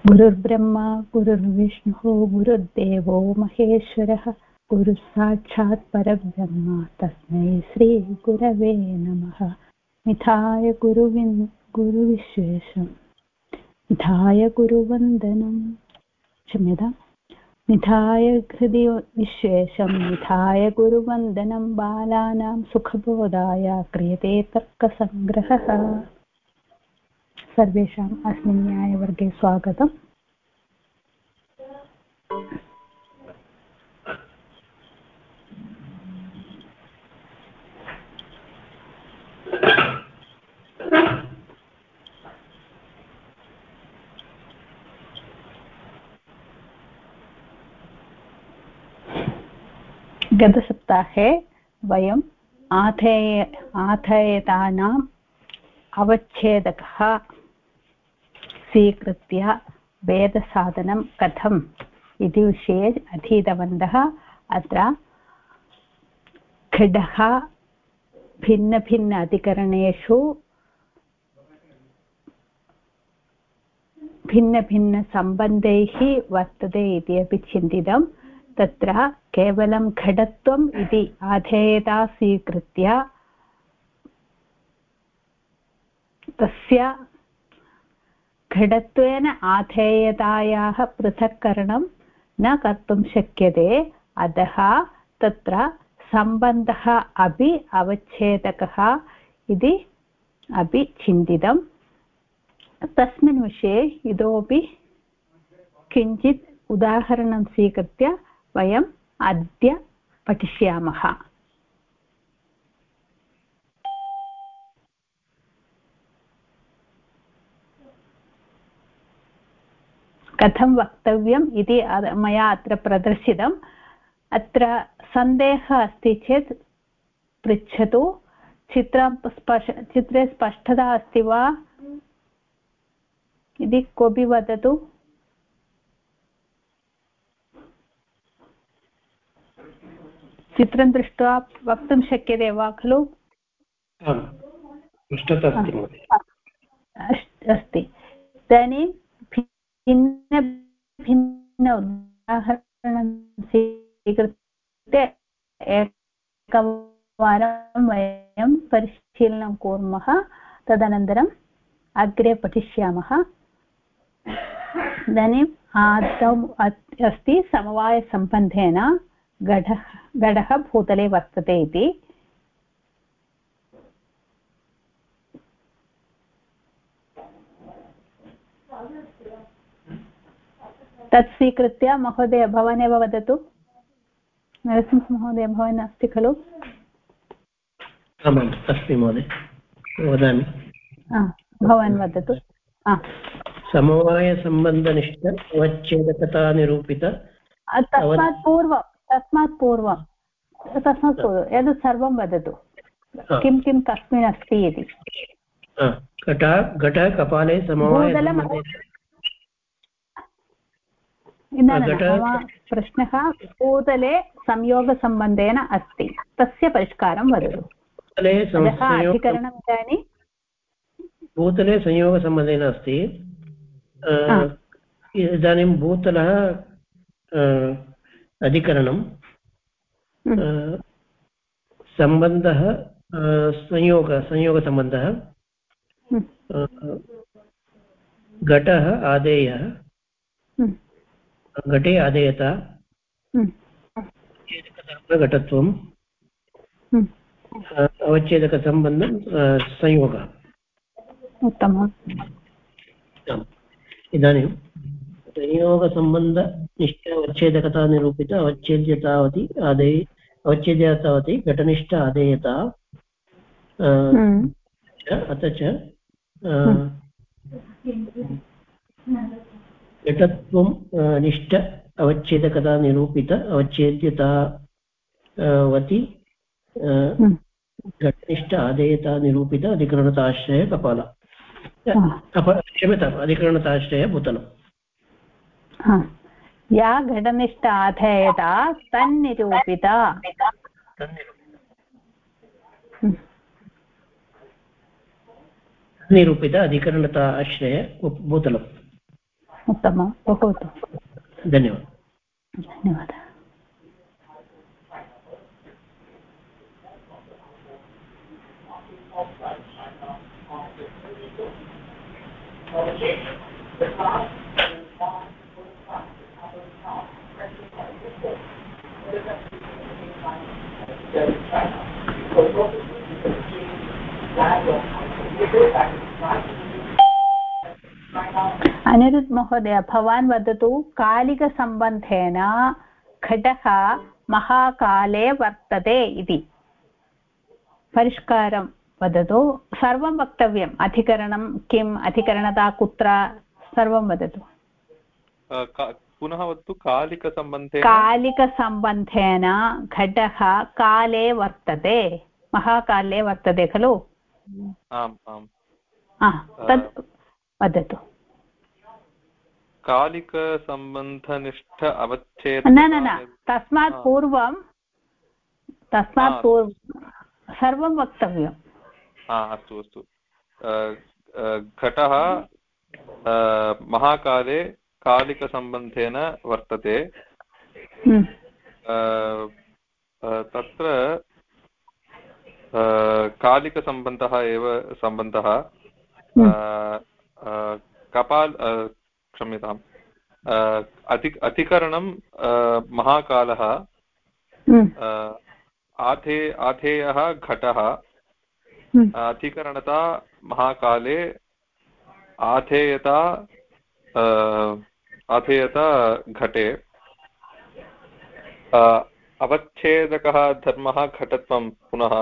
गुरुर्ब्रह्मा गुरुर्विष्णुः गुरुर्देवो महेश्वरः गुरुः साक्षात् परब्रह्म तस्मै श्रीगुरवे नमः। निधाय गुरुविशेषं निधाय गुरुवन्दनं क्षम्यतां निधाय हृदि विश्वेशं निधाय गुरुवन्दनं बालानां सुखबोधाय क्रियते तर्कसङ्ग्रहः। सर्वेषाम् अस्मिन् न्यायवर्गे स्वागतम्। गतसप्ताहे वयम् आधेयतानाम् अवच्छेदकः स्वीकृत्य भेदसाधनं कथम् इति विषये अधीतवन्तः। अत्र घटः भिन्न अधिकरणेषु भिन्नसम्बन्धैः वर्तते इति अपि चिन्तितं। तत्र केवलं घटत्वम् इति आधेयता स्वीकृत्य तस्य घटत्वेन आधेयतायाः पृथक्करणं न कर्तुं शक्यते। अतः तत्र सम्बन्धः अपि अवच्छेदकः इति अपि चिन्तितं। तस्मिन् विषये इतोपि किञ्चित् उदाहरणं स्वीकृत्य वयम् अद्य पठिष्यामः। कथं वक्तव्यम् इति मया अत्र प्रदर्शितम्। अत्र सन्देहः अस्ति चेत् पृच्छतु। चित्रे स्पष्टता अस्ति वा इति कोऽपि वदतु। चित्रं दृष्ट्वा वक्तुं शक्यते वा खलु? अस्ति। इदानीं भिन्न उदाहरणं स्वीकृत्य एकवारं वयं परिशीलनं कुर्मः। तदनन्तरम् अग्रे पठिष्यामः। इदानीम् आदौ अस्ति समवायसम्बन्धेन घटः भूतले वर्तते इति। तत् स्वीकृत्य महोदय भवान् एव वदतु। नरसिंहमहोदय भवान् अस्ति खलु? आमाम् अस्मि महोदय, वदामि। भवान् वदतु। समवायसम्बन्धनिष्ठ अवच्छेदकता निरूपित। तस्मात् पूर्वं एतत् सर्वं वदतु। किं कस्मिन् अस्ति इति। घटः कपाले समवायसम्बन्धेन। मम प्रश्नः भूतले संयोगसम्बन्धेन अस्ति, तस्य परिष्कारं वदतु। अधिकरणम् इदानीं भूतले संयोगसम्बन्धेन अस्ति। इदानीं भूतलः अधिकरणं, सम्बन्धः संयोगसम्बन्धः, घटः आदेयः, घटे आदेयता, घटत्वम्, अवच्छेदकसम्बन्धं संयोगः। उत्तमम्। इदानीं संयोगसम्बन्धनिष्ठ अवच्छेदकता निरूपित अवच्छेद्यतावति अवच्छेद्यतावति घटनिष्ठ आदेयता। अथ च घटत्वं निष्ठ अवच्छेदकता निरूपित अवच्छेद्यतावति घटनिष्ठ आदेयता निरूपित अधिकरणताश्रय कपाल। क्षम्यताम्, अधिकरणताश्रय भूतलम्। या घटनिष्ठ आधेयता तन्निरूपिता निरूपित अधिकरणता आश्रय भूतलम्। उत्तमं, बहु उत्तमं, धन्यवादः। धन्यवादः। अनिरुद्ध महोदय, भवान् वदतु, कालिकसम्बन्धेन घटः महाकाले वर्तते इति परिष्कारं वदतु। सर्वं वक्तव्यम्, अधिकरणं किम्, अधिकरणता कुत्र, सर्वं वदतु। पुनः वदतु। कालिकसम्बन्धेन घटः काले वर्तते, महाकाले वर्तते खलु? आम् आम्। तत् वदतु। कालिकसम्बन्धनिष्ठ अवच्छेद न तस्मात् पूर्वं सर्वं वक्तव्यम्। अस्तु अस्तु। घटः महाकाले कालिकसम्बन्धेन वर्तते। तत्र कालिकसम्बन्धः एव सम्बन्धः क्षम्यताम्, अधिकरणं महाकालः, आधेयः घटः, अधिकरणता महाकाले, आधेयता घटे, अवच्छेदकः धर्मः घटत्वं, पुनः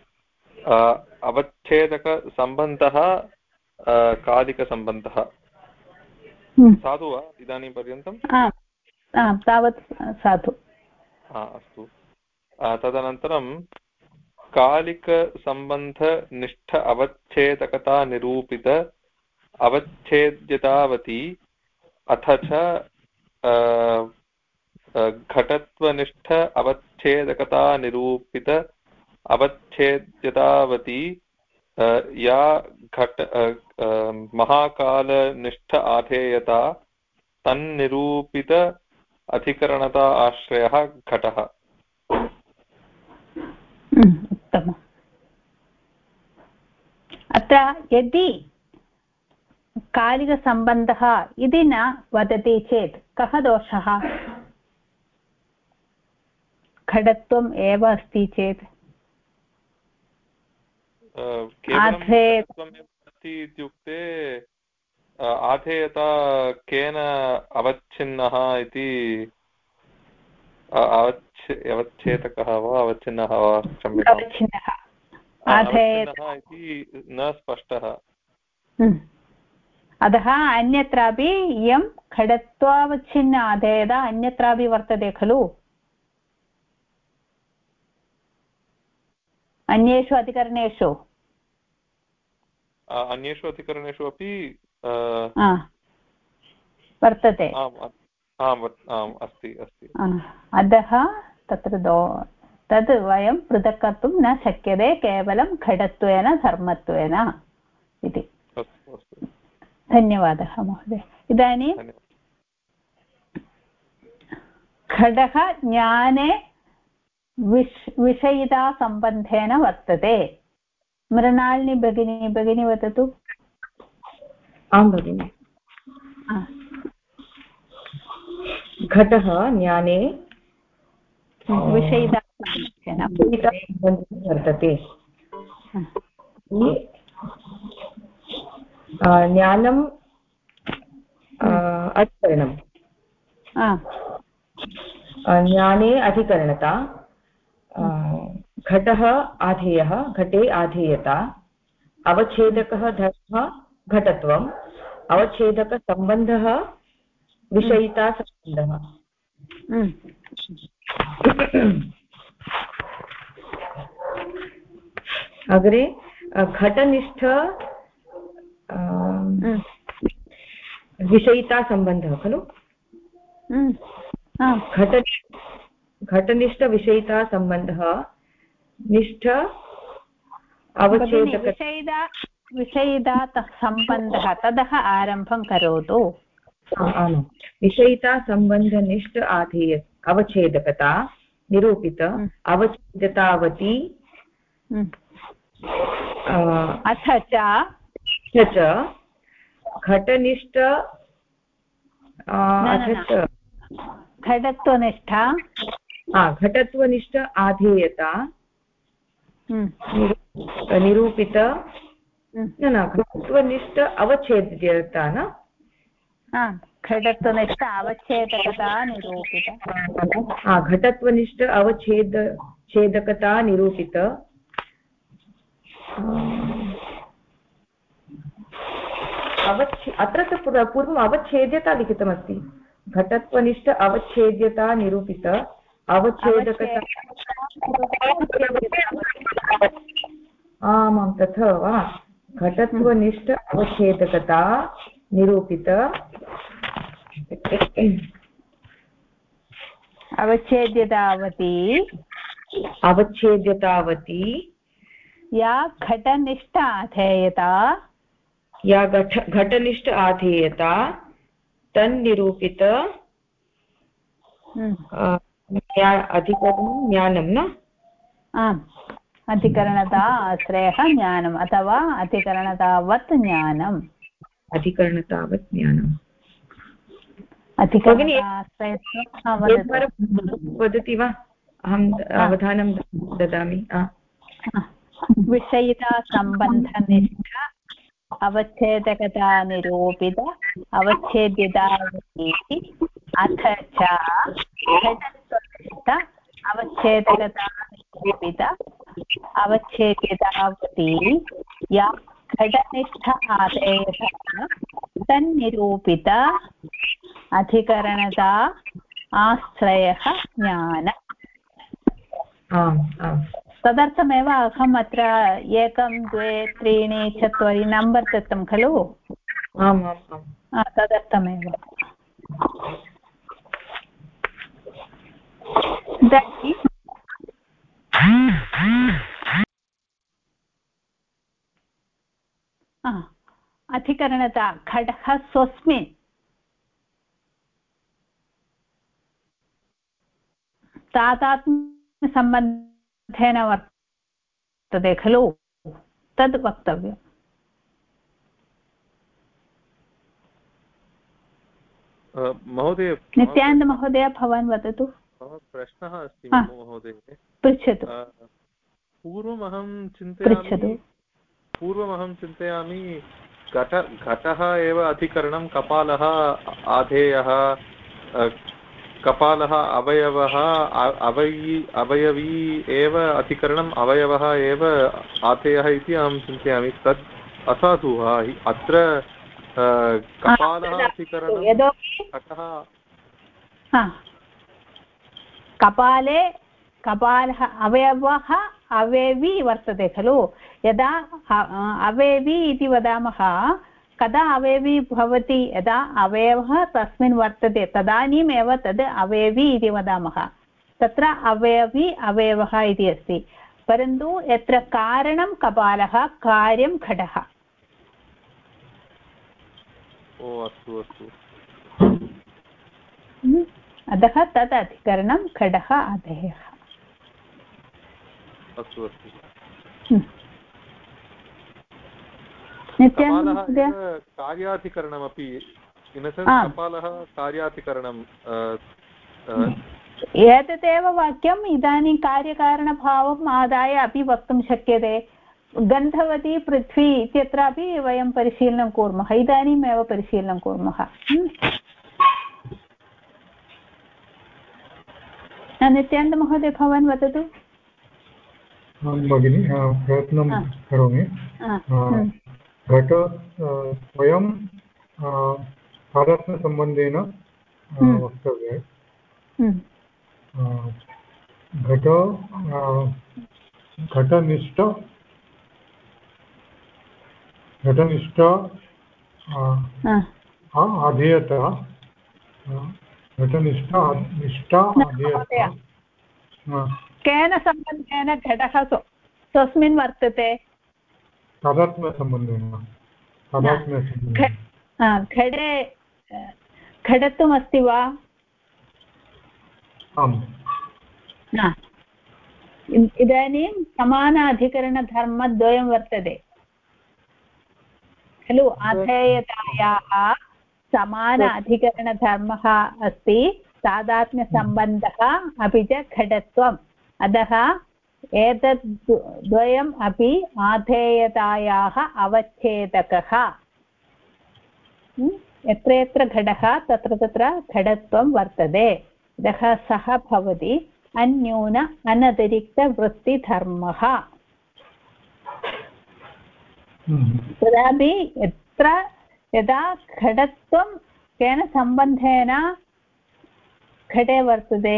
अवच्छेदकसम्बन्धः कालिकसम्बन्धः। साधु वा इदानीं पर्यन्तं? तावत् साधु। अस्तु। तदनन्तरं कालिकसम्बन्धनिष्ठ अवच्छेदकता निरूपित अवच्छेद्यतावती अथ च घटत्वनिष्ठ अवच्छेदकता निरूपित अवच्छेद्यतावती या महाकालनिष्ठ आधेयता तन्निरूपित अधिकरणता आश्रयः घटः। उत्तमम्। अत्र यदि कालिकसम्बन्धः इति न वदति चेत् कः दोषः? घटत्वम् एव अस्ति चेत् इत्युक्ते आधेयता केन अवच्छिन्नः इति, अवच्छेदकः वा अवच्छिन्नः वा, क्षम्यताम्, अवच्छिन्नः इति न स्पष्टः। अतः अन्यत्रापि इयं घटत्वावच्छिन्न आधेयता अन्यत्रापि वर्तते खलु? अन्येषु अधिकरणेषु अपि वर्तते। अस्ति अस्ति। अतः तत्र तद् वयं पृथक् कर्तुं न शक्यते, केवलं घटत्वेन धर्मत्वेन इति। धन्यवादः महोदय। इदानीं घटः ज्ञाने विषयितासम्बन्धेन वर्तते। मृणालिनी भगिनी वदतु। आं भगिनि। घटः ज्ञाने विषयितासम्बन्धेन वर्तते। ज्ञानम् अधिकरणं, ज्ञाने अधिकरणता, घटः आधेयः, घटे आधेयता, अवच्छेदकः धर्मः घटत्वम्, अवच्छेदकसम्बन्धः विषयितासम्बन्धः। अग्रे घटनिष्ठ विषयितासम्बन्धः खलु? घटनिष्ठविषयितासम्बन्धः निष्ठ अवच्छेदक विषयिता सम्बन्धः, ततः आरम्भं करोतु। आमां विषयिता सम्बन्धनिष्ठ आधेय अवच्छेदकता निरूपित अवच्छेदतावती अथ च घटनिष्ठ घटत्वनिष्ठा घटत्वनिष्ठ आधेयता निरूपित न घटत्वनिष्ठ अवच्छेद्यता न घटत्वनिष्ठ अवच्छेदकता निरूपित घटत्वनिष्ठ छेदकता निरूपित अत्र तु पूर्वम् अवच्छेद्यता लिखितमस्ति घटत्वनिष्ठ अवच्छेद्यता निरूपित अवच्छेदकता आमां तथा वा घटत्वनिष्ठ अवच्छेदकता निरूपित अवच्छेद्यतावती या घटनिष्ठ आधेयता घटनिष्ठ आधेयता तन्निरूपित अधिकरणं ज्ञानं न अधिकरणता आश्रयः ज्ञानम् अथवा अधिकरणतावत् ज्ञानम् वदति वा अहम् अवधानं ददामि विषयिता सम्बन्धनिष्ठ अवच्छेदकता निरूपित अवच्छेद्यतावती अथ च घटत्वनिष्ठ अवच्छेदकता निरूपित अवच्छेद्यतावती या घटनिष्ठ आधेयता तन्निरूपित अधिकरणता आश्रयः ज्ञान तदर्थमेव अहम् अत्र 1 2 3 4 नम्बर् दत्तं खलु तदर्थमेव अधिकरणता घटः स्वस्मिन् तादात्म्यसम्बन्धेन वर्तते खलु तद् वक्तव्यम् महोदय नित्यानन्द महोदय भवान् वदतु प्रश्नः अस्ति महोदय पृच्छतु पूर्वमहं चिन्तयामि घटः एव अधिकरणं कपालः आधेयः कपालः अवयवः अवयवी एव अधिकरणम् अवयवः एव आधेयः इति अहं चिन्तयामि तत् असाधु वा अत्र कपालः अधिकरणं घटः कपालः अवयवः अवयवी वर्तते खलु यदा अवयवी इति वदामः कदा अवयवी भवति यदा अवयवः तस्मिन् वर्तते तदानीमेव तद् अवयवी इति वदामः तत्र अवयवी अवयवः इति अस्ति परन्तु यत्र कारणं कपालः कार्यं घटः अतः तद् अधिकरणं घटः आधेयः कार्याधिकरणमपि कपालः कार्याधिकरणं एतदेव वाक्यम् इदानीं कार्यकारणभावम् आदाय अपि वक्तुं शक्यते गन्धवती पृथ्वी इत्यत्रापि वयं परिशीलनं कुर्मः इदानीमेव परिशीलनं कुर्मः नित्यानन्द महोदय भवान् वदतु भगिनी प्रयत्नं करोमि घट स्वयं तादात्म्यसम्बन्धेन वक्तव्ये घटनिष्ठ अधेयता घटनिष्ठा अधेयता केन सम्बन्धेन घटः स्वस्मिन् वर्तते तादात्म्यसम्बन्धेन घटे घटत्वमस्ति वा? आम्। इदानीं समान अधिकरणधर्मद्वयं वर्तते खलु। अधेयतायाः समान अधिकरणधर्मः अस्ति, तादात्म्यसम्बन्धः अपि च घटत्वम्। अतः एतद् द्वयम् अपि आधेयतायाः अवच्छेदकः। यत्र यत्र घटः तत्र तत्र घटत्वं वर्तते। अतः सः भवति अन्यून अनतिरिक्तवृत्तिधर्मः। तदापि यदा घटत्वं केन सम्बन्धेन घटे वर्तते?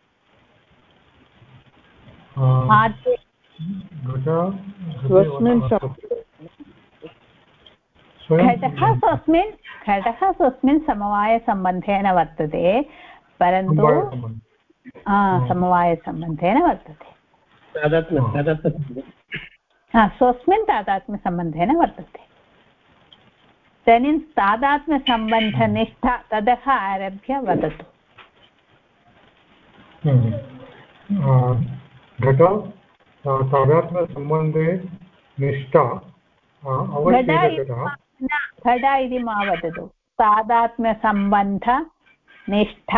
घटः स्वस्मिन् समवायसम्बन्धेन वर्तते, परन्तु समवायसम्बन्धेन वर्तते, स्वस्मिन् तादात्म्यसम्बन्धेन वर्तते। इदानीं तादात्म्यसम्बन्धनिष्ठा ततः आरभ्य वदतु। घट तादात्म्यसम्बन्धे निष्ठा घट इति मा वदतु। तादात्म्यसम्बन्धनिष्ठा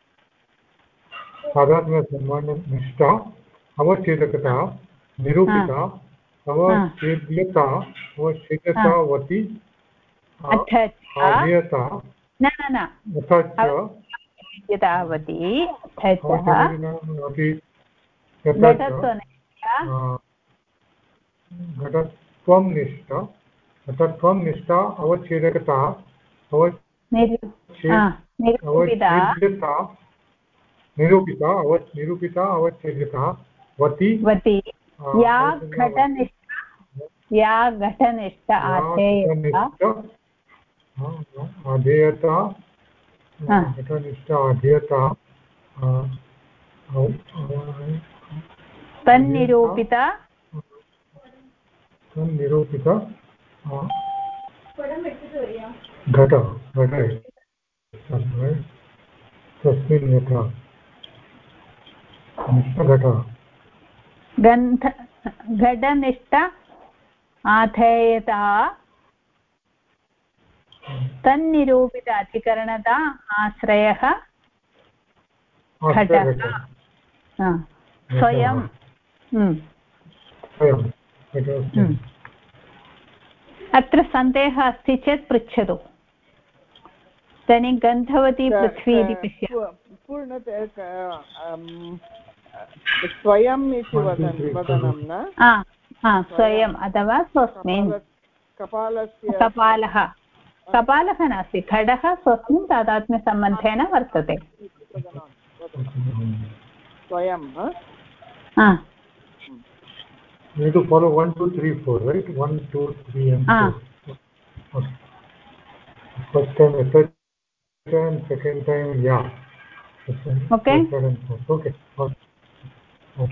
तादात्म्यसम्बन्धनिष्ठा अवच्छेदकता निरूपिता अवच्छेद्यतावती आधेयता घटत्वं निष्ठा अवच्छेदकता निरूपिता अवच्छेद्यता वती या घटनिष्ठा आधेयता तन्निरूपिता घट तस्मिन् यथा घटनिष्ठ आधेयता तन्निरूपित अधिकरणता आश्रयः घटः स्वयं। अत्र सन्देहः अस्ति चेत् पृच्छतु। इदानीं गन्धवती पृथ्वी इति पश्य। स्वयम् इति वदनं न? स्वयम् अथवा स्वस्मिन्। कपालः नास्ति, घटः स्वस्मिन् तादात्म्यसम्बन्धेन वर्तते। स्वयं You need to follow 1, 2, 3, 4, right? 1, 2, 3, and 4. Okay. First time, third time, second time, yeah. Okay. Third and fourth. Okay. Okay.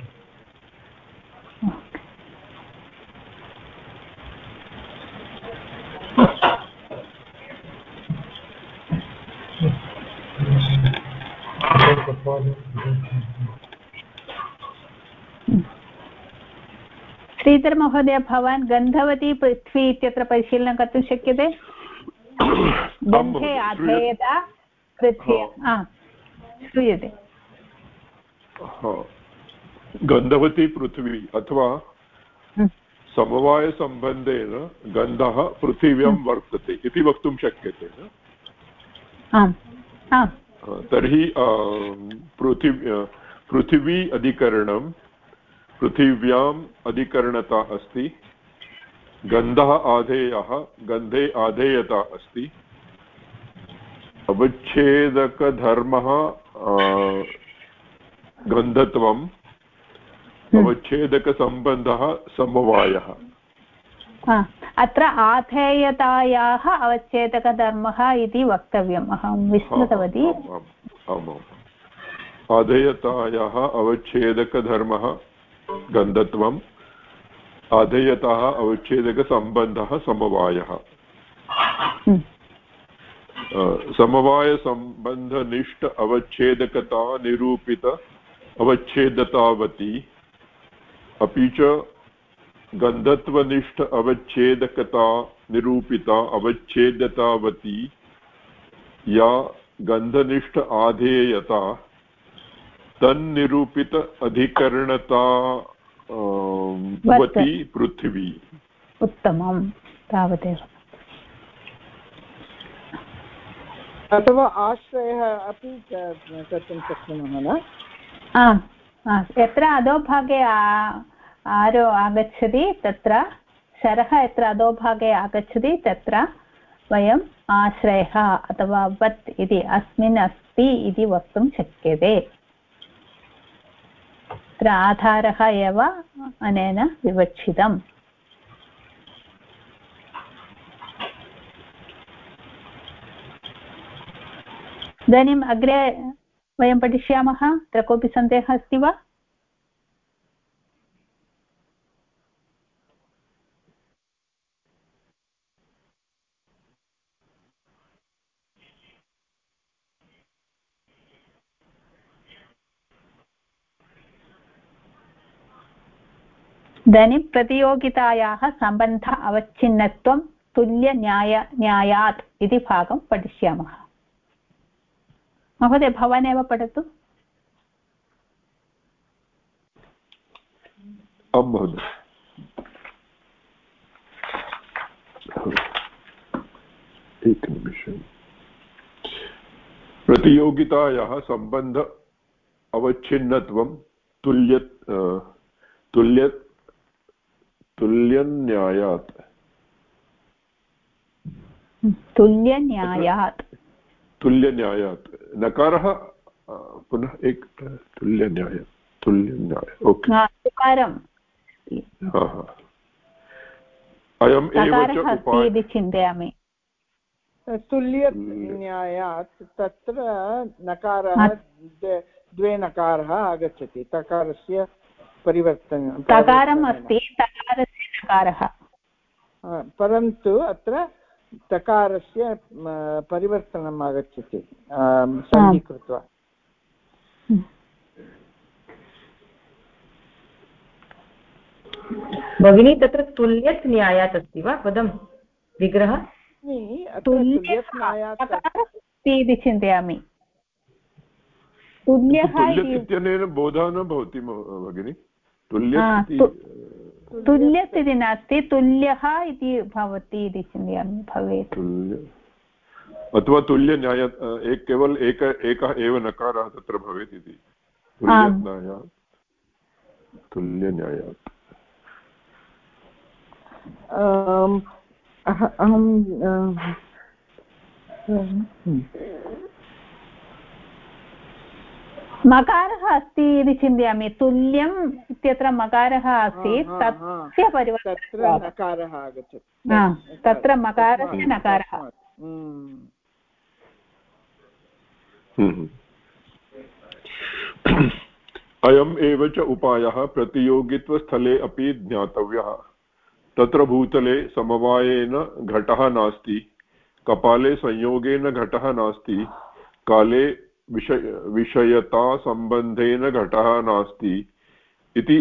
Shridhar महोदय, भवान् गन्धवती पृथ्वी इत्यत्र परिशीलनं कर्तुं शक्यते? गन्धे आधेयता पृथ्वी श्रूयते। गन्धवती पृथ्वी अथवा समवायसम्बन्धेन गन्धः पृथिव्यां वर्तते इति वक्तुं शक्यते। तर्हि पृथिवी अधिकरणं पृथिव्याम् अधिकरणता अस्ति, गन्धः आधेयः गन्धे आधेयता अस्ति, अवच्छेदकधर्मः गन्धत्वम्, अवच्छेदकसम्बन्धः समवायः। अत्र आधेयतायाः अवच्छेदकधर्मः इति वक्तव्यम्, अहं विस्मृतवती। आधेयतायाः अवच्छेदकधर्मः गन्धत्वम्, आधेयताः अवच्छेदकसम्बन्धः समवायः। समवायसम्बन्धनिष्ठ अवच्छेदकता निरूपित अवच्छेदतावती अपि च गन्धत्वनिष्ठ अवच्छेदकता निरूपिता अवच्छेदतावती या गन्धनिष्ठ आधेयता तन्निरूपित अधिकरणता वती पृथ्वी। उत्तमं, तावदेव। अथवा आश्रयः अपि कर्तुं शक्नुमः न? यत्र अधोभागे आगच्छति तत्र शरः यत्र अधोभागे आगच्छति तत्र वयम् आश्रयः अथवा वत् इति अस्मिन् अस्ति इति वक्तुं शक्यते। तत्र आधारः एव अनेन विवक्षितम्। इदानीम् अग्रे वयं पठिष्यामः। अत्र कोऽपि सन्देहः अस्ति वा? इदानीं प्रतियोगितायाः सम्बन्ध अवच्छिन्नत्वं तुल्यन्यायात् इति भागं पठिष्यामः। महोदय, भवान् एव पठतु। आम् महोदय। एकनिमिषम्। प्रतियोगितायाः सम्बन्ध अवच्छिन्नत्वं तुल्यन्यायात् नकारः पुनः एक तुल्यन्याय ओके। अयम् एव च उपायः चिन्तयामि। तुल्यन्यायात् तत्र नकारः द्वे नकारः आगच्छति। तकारस्य परिवर्तनं तकारम् अस्ति, तकारस्य नकारः, परन्तु अत्र तकारस्य परिवर्तनम् आगच्छति सन्धि कृत्वा। भगिनी, तत्र तुल्यत् न्यायात् अस्ति वा पदं विग्रह? इति चिन्तयामि। तुल्यः इत्यनेन बोधः न भवति भगिनि। तुल्यत् इति नास्ति, तुल्यः इति भवति इति चिन्तयामि। भवेत् अथवा तुल्यन्याय केवल एकः एव नकारः तत्र भवेत् इति। तुल्यन्यायात् मकारः अस्ति इति चिन्तयामि। तुल्यम् इत्यत्र मकारः आसीत्, तस्य परिवर्तनं नकारः आगच्छति। तत्र मकारस्य नकारः। अयम् एव च उपायः प्रतियोगित्वस्थले अपि ज्ञातव्यः। तत्र भूतले समवायेन घटः नास्ति, कपाले संयोगेन घटः नास्ति, काले विषयता सम्बन्धेन घटः नास्ति इति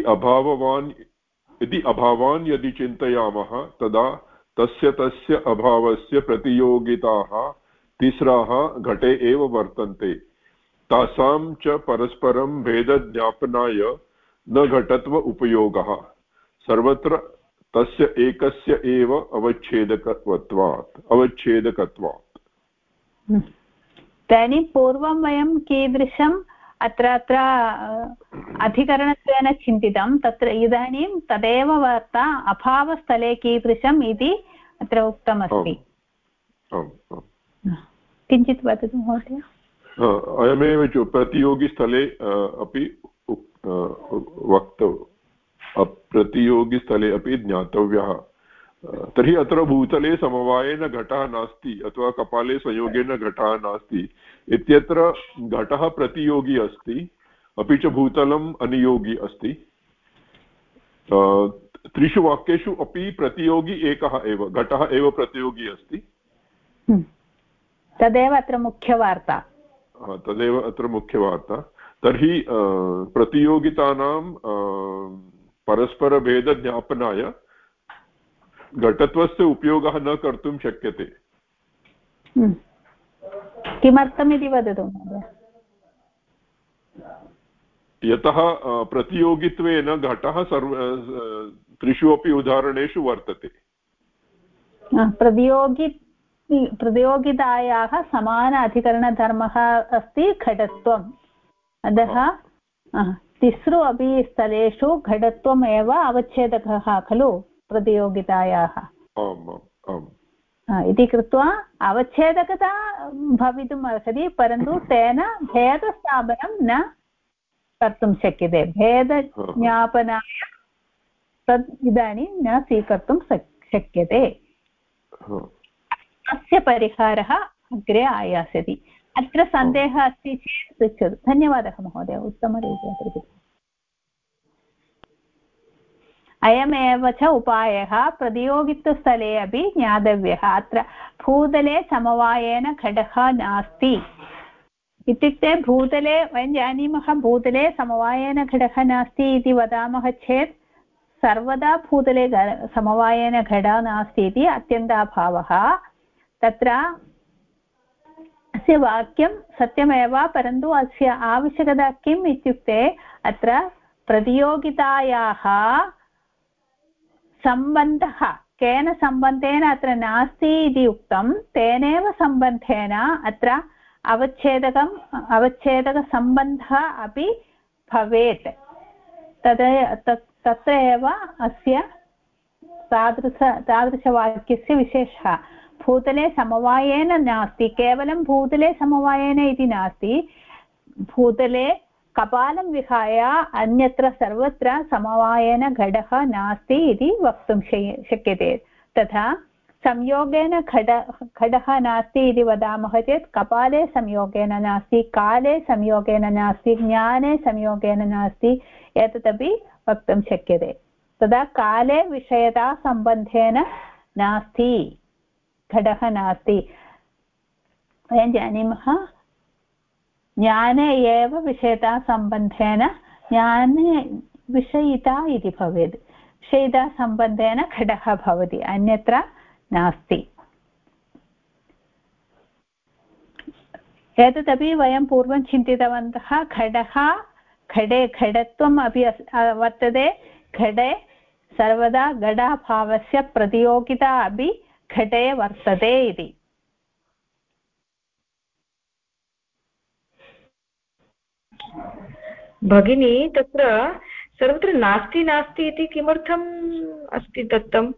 अभावान् यदि चिन्तयामः तदा तस्य अभावस्य प्रतियोगिताः तिस्राः घटे एव वर्तन्ते। तासां च परस्परं भेदज्ञापनाय न घटत्व उपयोगः, सर्वत्र तस्य एकस्य एव अवच्छेदकत्वात्। इदानीं पूर्वं वयं कीदृशम् अत्र अधिकरणत्वेन चिन्तितं, तत्र इदानीं तदेव वार्ता अभावस्थले कीदृशम् इति अत्र उक्तमस्ति। किञ्चित् वदतु महोदय। अयमेव प्रतियोगिस्थले अपि प्रतियोगिस्थले अपि ज्ञातव्यः। तर्हि अत्र भूतले समवायेन घटः नास्ति अथवा कपाले संयोगेन घटः नास्ति इत्यत्र घटः प्रतियोगी अस्ति, अपि च भूतलम् अनियोगी अस्ति। त्रिषु वाक्येषु अपि प्रतियोगी एकः एव, घटः एव प्रतियोगी अस्ति। तदेव अत्र मुख्यवार्ता। तदेव अत्र मुख्यवार्ता। तर्हि प्रतियोगितानां परस्परभेदज्ञापनाय घटत्वस्य उपयोगः न कर्तुं शक्यते। किमर्थमिति वदतु महोदय। यतः प्रतियोगित्वेन घटः त्रिषु अपि उदाहरणेषु वर्तते। प्रतियोगितायाः समान अधिकरणधर्मः अस्ति घटत्वम्। अतः तिसृ अपि स्थलेषु घटत्वम् एव अवच्छेदकः खलु प्रतियोगितायाः। इति कृत्वा अवच्छेदकता भवितुम् अर्हति, परन्तु तेन भेदस्थापनं न कर्तुं शक्यते। भेदज्ञापनाय तद् इदानीं न स्वीकर्तुं शक्यते। अस्य परिहारः अग्रे आयास्यति। अत्र सन्देहः अस्ति चेत् पृच्छतु। धन्यवादः महोदय, उत्तमरीत्या पृच्छतु। अयमेव च उपायः प्रतियोगित्वस्थले अपि ज्ञातव्यः। अत्र भूतले समवायेन घटः नास्ति इत्युक्ते भूतले वयं जानीमः भूतले समवायेन घटः नास्ति इति वदामः चेत् सर्वदा भूतले समवायेन घटः नास्ति इति अत्यन्ताभावः। तत्र अस्य वाक्यं सत्यमेव, परन्तु अस्य आवश्यकता किम् इत्युक्ते अत्र प्रतियोगितायाः सम्बन्धः केन सम्बन्धेन अत्र नास्ति इति उक्तं, तेनैव सम्बन्धेन अत्र अवच्छेदकसम्बन्धः अपि भवेत्। तत्र एव अस्य तादृशवाक्यस्य विशेषः। भूतले समवायेन नास्ति, केवलं भूतले समवायेन इति नास्ति, भूतले कपालं विहाय अन्यत्र सर्वत्र समवायेन घटः नास्ति इति वक्तुं शक्यते। तथा संयोगेन घटः नास्ति इति वदामः चेत् कपाले संयोगेन नास्ति, काले संयोगेन नास्ति, ज्ञाने संयोगेन नास्ति, एतदपि वक्तुं शक्यते। तदा काले विषयता सम्बन्धेन नास्ति, घटः नास्ति। वयं जानीमः ज्ञाने एव विषयता सम्बन्धेन ज्ञाने विषयिता इति भवेत्, विषयिता सम्बन्धेन घटः भवति, अन्यत्र नास्ति। एतदपि वयं पूर्वं चिन्तितवन्तः। घटे घटत्वम् अपि वर्तते, घटे सर्वदा घटाभावस्य प्रतियोगिता अपि घटे वर्तते इति। भगिनी, तत्र सर्वत्र नास्ति नास्ति इति किमर्थम् अस्ति दत्तम्?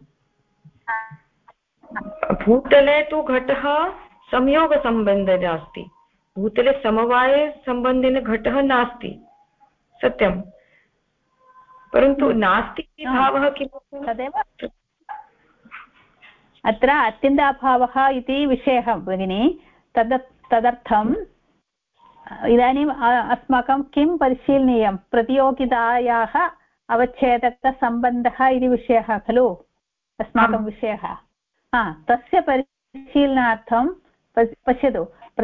भूतले तु घटः संयोगसम्बन्धेन अस्ति, भूतले समवाये सम्बन्धेन घटः नास्ति, सत्यं, परन्तु नास्ति इति भावः किमर्थं? तदेव अत्र अत्यन्ताभावः इति विषयः भगिनी। तदर्थम् इदानीम् अस्माकं किं परिशीलनीयं? प्रतियोगितायाः अवच्छेदकसम्बन्धः इति विषयः खलु अस्माकं विषयः। तस्य परिशीलनार्थं पश्यतु,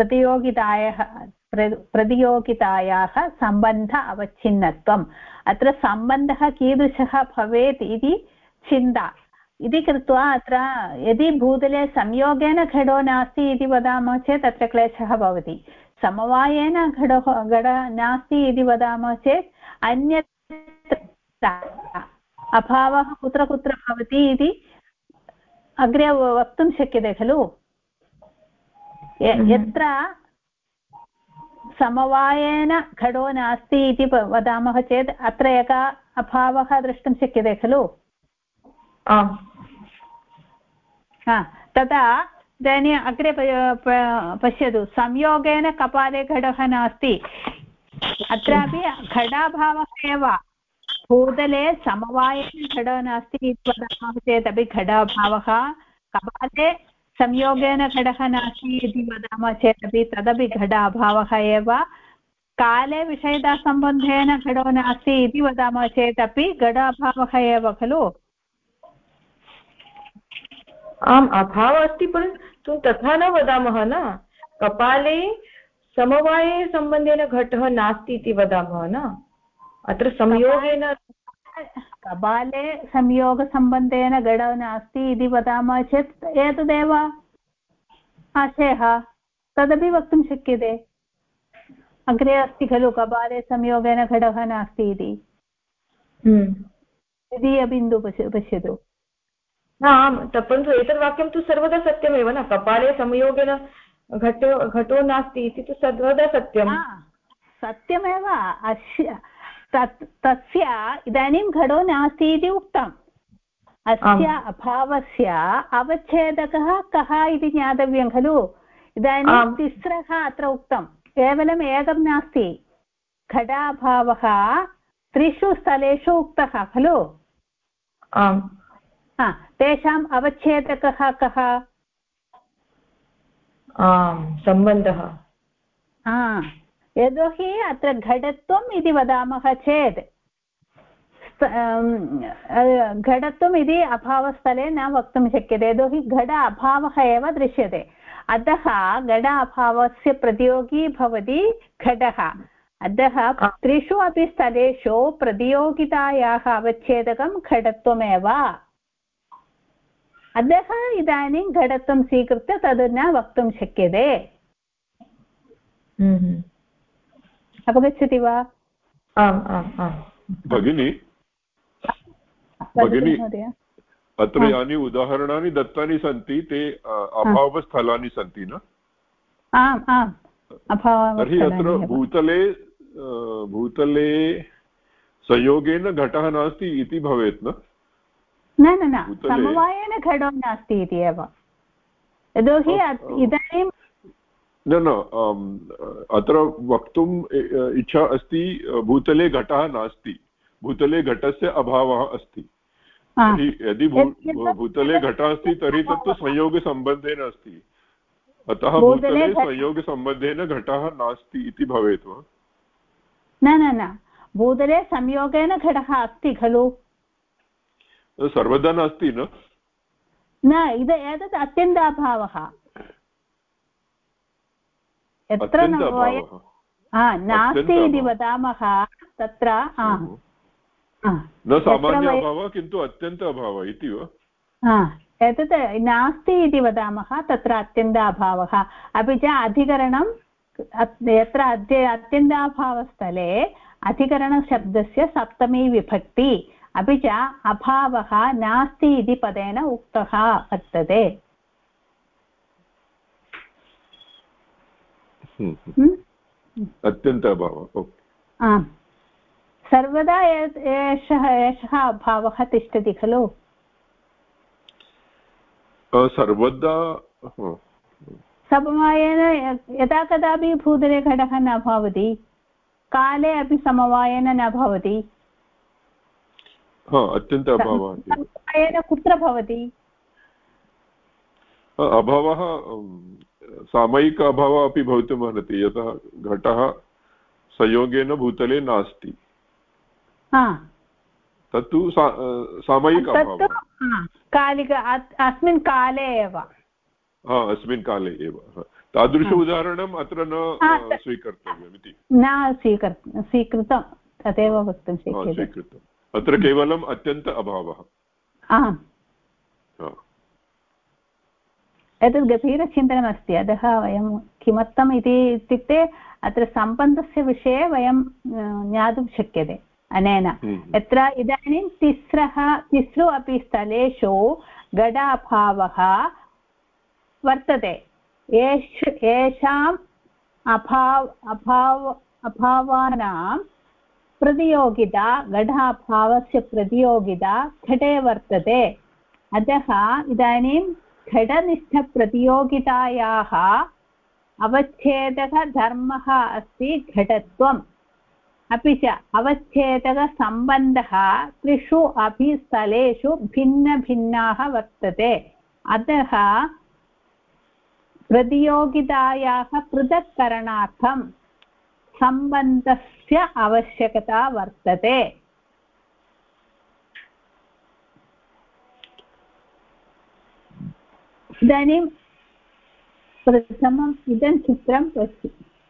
प्रतियोगितायाः सम्बन्ध अवच्छिन्नत्वम्। अत्र सम्बन्धः कीदृशः भवेत् इति चिन्ता। इति कृत्वा अत्र यदि भूतले संयोगेन घटो नास्ति इति वदामः चेत् अत्र क्लेशः भवति। समवायेन घट नास्ति इति वदामः चेत् अन्यत्र अभावः कुत्र कुत्र भवति इति अग्रे वक्तुं शक्यते खलु। यत्र समवायेन घटो नास्ति इति वदामः चेत् अत्र एकः अभावः द्रष्टुं शक्यते खलु। तदा इदानीम् अग्रे पश्यतु, संयोगेन कपाले घटः नास्ति, अत्रापि घटाभावः एव। भूतले समवायेन घटः नास्ति इति वदामः चेदपि घटाभावः, कपाले संयोगेन घटः नास्ति इति वदामः चेदपि तदपि घटाभावः एव। काले विषयतासम्बन्धेन घटो नास्ति इति वदामः चेदपि घटाभावः एव खलु। आम्, अभावः अस्ति, परन्तु तथा न वदामः न। कपाले समवाये सम्बन्धेन घटः नास्ति इति वदामः न अत्र संयोगेन कपाले संयोगसम्बन्धेन घटः नास्ति इति वदामः चेत् एतदेव आशयः तदपि वक्तुं शक्यते अग्रे अस्ति खलु कपाले संयोगेन घटः नास्ति इति द्वितीयबिन्दु पश्यतु आम् परन्तु एतद् वाक्यं तु सर्वदा सत्यमेव न कपाले संयोगेन घटो नास्ति इति तु सर्वदा सत्यं सत्यमेव अस्य तस्य इदानीं घटो नास्ति इति उक्तम् अस्य अभावस्य अवच्छेदकः कः इति ज्ञातव्यं खलु इदानीं तिस्रः अत्र उक्तं केवलम् एकं नास्ति घटाभावः त्रिषु स्थलेषु उक्तः खलु तेषाम् अवच्छेदकः कः सम्बन्धः यतोहि अत्र घटत्वम् इति वदामः चेत् घटत्वम् इति अभावस्थले न वक्तुं शक्यते यतोहि घट अभावः एव दृश्यते अतः घट अभावस्य प्रतियोगी भवति घटः अतः त्रिषु अपि स्थलेषु प्रतियोगितायाः अवच्छेदकं घटत्वमेव अतः इदानीं घटत्वं स्वीकृत्य तद् न वक्तुं शक्यते अवगच्छति वा आम् आम् आम् भगिनी अत्र यानि उदाहरणानि दत्तानि सन्ति ते अभावस्थलानि सन्ति न आम् आम् तर्हि अत्र भूतले संयोगेन घटः नास्ति इति भवेत् न न समवायेन घटो नास्ति इति एव यतोहि इदानीं न अत्र वक्तुम् इच्छा अस्ति भूतले घटः नास्ति भूतले घटस्य अभावः अस्ति यदि भूतले घटः अस्ति तर्हि तत्तु संयोगसम्बन्धेन अस्ति अतः भूतले संयोगसम्बन्धेन घटः नास्ति इति भवेत् वा न भूतले संयोगेन घटः अस्ति खलु सर्वदा नास्ति न एतत् अत्यन्ताभावः यत्र नास्ति इति वदामः तत्र न सामान्य अभावः किन्तु अत्यन्त अभावः इति वा एतत् नास्ति इति वदामः तत्र अत्यन्त अभावः अपि च अधिकरणं यत्र अत्यन्ताभावस्थले अधिकरणशब्दस्य सप्तमी विभक्ति अपि च अभावः नास्ति इति पदेन उक्तः वर्तते अत्यन्त अभावः आम् सर्वदा एषः अभावः तिष्ठति खलु सर्वदा समवायेन यदा कदापि भूतले घटः न भवति काले अपि समवायेन न भवति अत्यन्त अभावः समवायेन कुत्र भवति अभावः सामयिक अभावः अपि भवितुम् अर्हति यतः घटः संयोगेन भूतले नास्ति तत्तु सामयिक अभावः कालिक अस्मिन् काले एव अस्मिन् काले एव तादृश उदाहरणम् अत्र न स्वीकर्तव्यम् इति न स्वीकृतं तदेव वक्तुं शक्यते स्वीकृतम् अत्र केवलम् अत्यन्त अभावः एतद् गभीरचिन्तनमस्ति अतः वयं किमर्थम् इत्युक्ते अत्र सम्बन्धस्य विषये वयं ज्ञातुं शक्यते अनेन यत्र इदानीं तिस्रु अपि स्थलेषु घटाभावः वर्तते येषाम् अभावानां प्रतियोगिता घटाभावस्य प्रतियोगिता घटे वर्तते अतः इदानीं घटनिष्ठप्रतियोगितायाः अवच्छेदकधर्मः अस्ति घटत्वम् अपि च अवच्छेदकसम्बन्धः त्रिषु अपि स्थलेषु भिन्नभिन्नाः वर्तते अतः प्रतियोगितायाः पृथक्करणार्थं सम्बन्धस्य आवश्यकता वर्तते इदानीं प्रथमम् इदं चित्रं पश्य।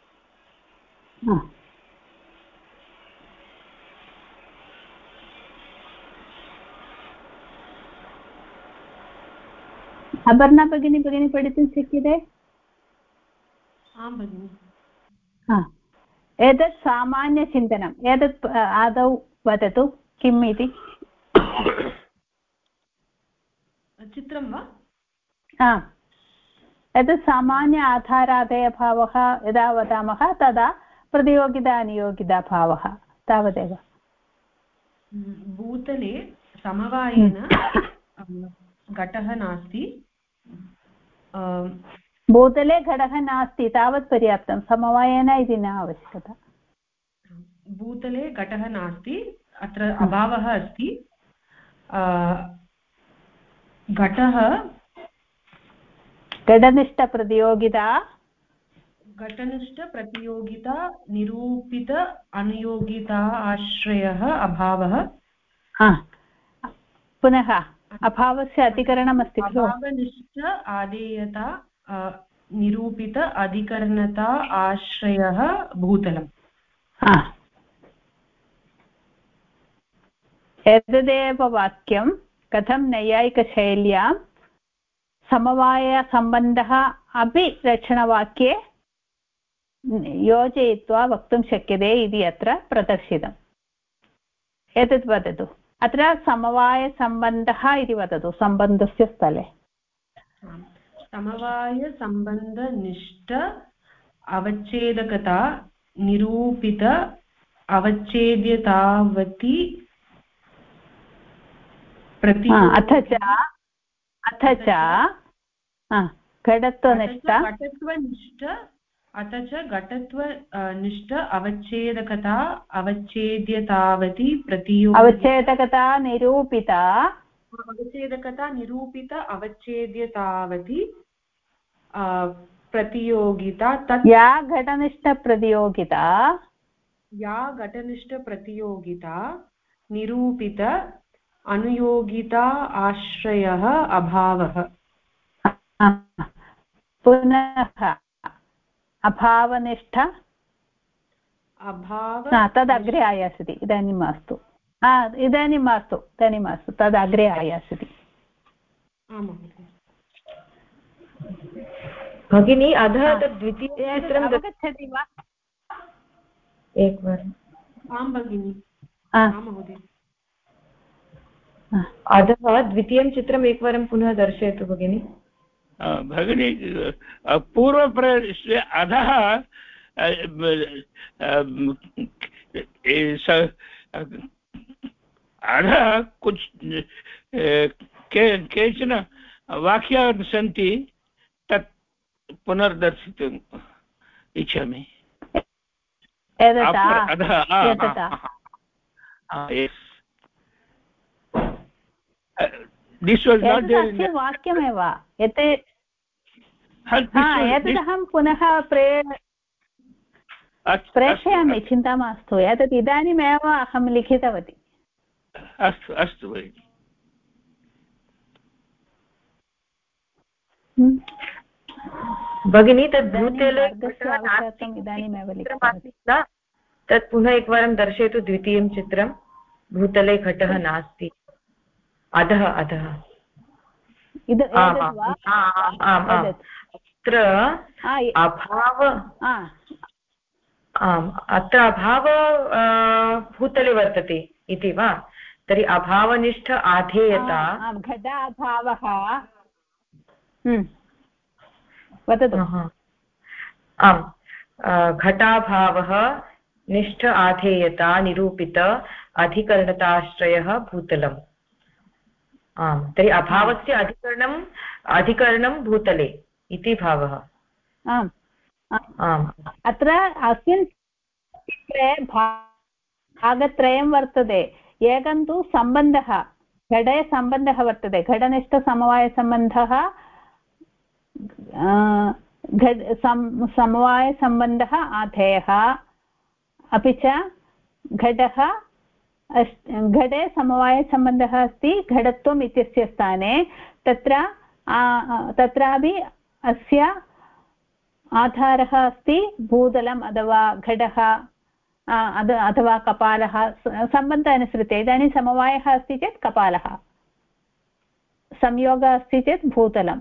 अपर्णा भगिनी पठितुं शक्यते? आं भगिनि। एतत् सामान्यचिन्तनम्। एतत् आदौ वदतु किम् इति। चित्रं वा? एतत् सामान्य आधारादयभावः यदा वदामः तदा प्रतियोगिता अनियोगिताभावः तावदेव। भूतले समवायेन घटः नास्ति। भूतले घटः नास्ति तावत् पर्याप्तं, समवायेन इति न आवश्यकता। भूतले घटः नास्ति, अत्र अभावः अस्ति। घटः घटनिष्ठप्रतियोगिता निरूपित अनुयोगिता आश्रयः अभावः। पुनः अभावस्य अधिकरणमस्ति खलु। अभावनिष्ठ आदेयता निरूपित अधिकरणता आश्रयः भूतलम्। एतदेव वाक्यं कथं नैयायिकशैल्यां समवायसम्बन्धः अपि रक्षणवाक्ये योजयित्वा वक्तुं शक्यते इति अत्र प्रदर्शितम्। एतत् वदतु, अत्र समवायसम्बन्धः इति वदतु सम्बन्धस्य स्थले। समवायसम्बन्धनिष्ठ अवच्छेदकता निरूपित अवच्छेद्यतावती अथ च घटत्वनिष्ठ घटत्वनिष्ठ अवच्छेदकता अवच्छेद्यतावती अवच्छेदकता निरूपित अवच्छेद्यतावती प्रतियोगिता या घटनिष्ठप्रतियोगिता निरूपित अनुयोगिता आश्रयः अभावः। पुनः अभावनिष्ठ तदग्रे आयास्यति। इदानीं मास्तु तदग्रे आयास्यति। भगिनी अधः तद् द्वितीयचित्रं अवगच्छति वा? एकवारम्। आं भगिनि। महोदय अधः द्वितीयं चित्रम् एकवारं पुनः दर्शयतु भगिनि। भगिनी पूर्वप्रश्ने अधः अधः कुछ केचन वाक्यानि सन्ति तत् पुनर्दर्शितुम् इच्छामि। This was not there in the वाक्यमेव एतदहं पुनः प्रेषयामि, चिन्ता मास्तु। एतत् इदानीमेव अहं लिखितवती। अस्तु अस्तु भगिनि। भगिनी तद् भूतले इदानीमेव लिखितवती। तत् पुनः एकवारं दर्शयतु। द्वितीयं चित्रं भूतले घटः नास्ति। अधः अत्र अभाव भूतले वर्तते इति वा? तर्हि अभावनिष्ठ आधेयता घटाभावः वदतु। आम्, घटाभावः निष्ठ आधेयता निरूपित अधिकरणताश्रयः भूतलम्। आम्, तर्हि अभावस्य अधिकरणं भूतले इति भावः। आम् आम्, अत्र अस्मिन् चित्रे भागत्रयं वर्तते। एकं तु सम्बन्धः, घटे सम्बन्धः वर्तते, घटनिष्ठसमवायसम्बन्धः, समवायसम्बन्धः आधेयः, अपि च घटे समवायसम्बन्धः अस्ति घटत्वम् इत्यस्य स्थाने। तत्रापि अस्य आधारः अस्ति भूतलम् अथवा घटः अथवा कपालः सम्बन्धानुसृत्य इदानीं समवायः अस्ति चेत् कपालः संयोगः अस्ति चेत् भूतलम्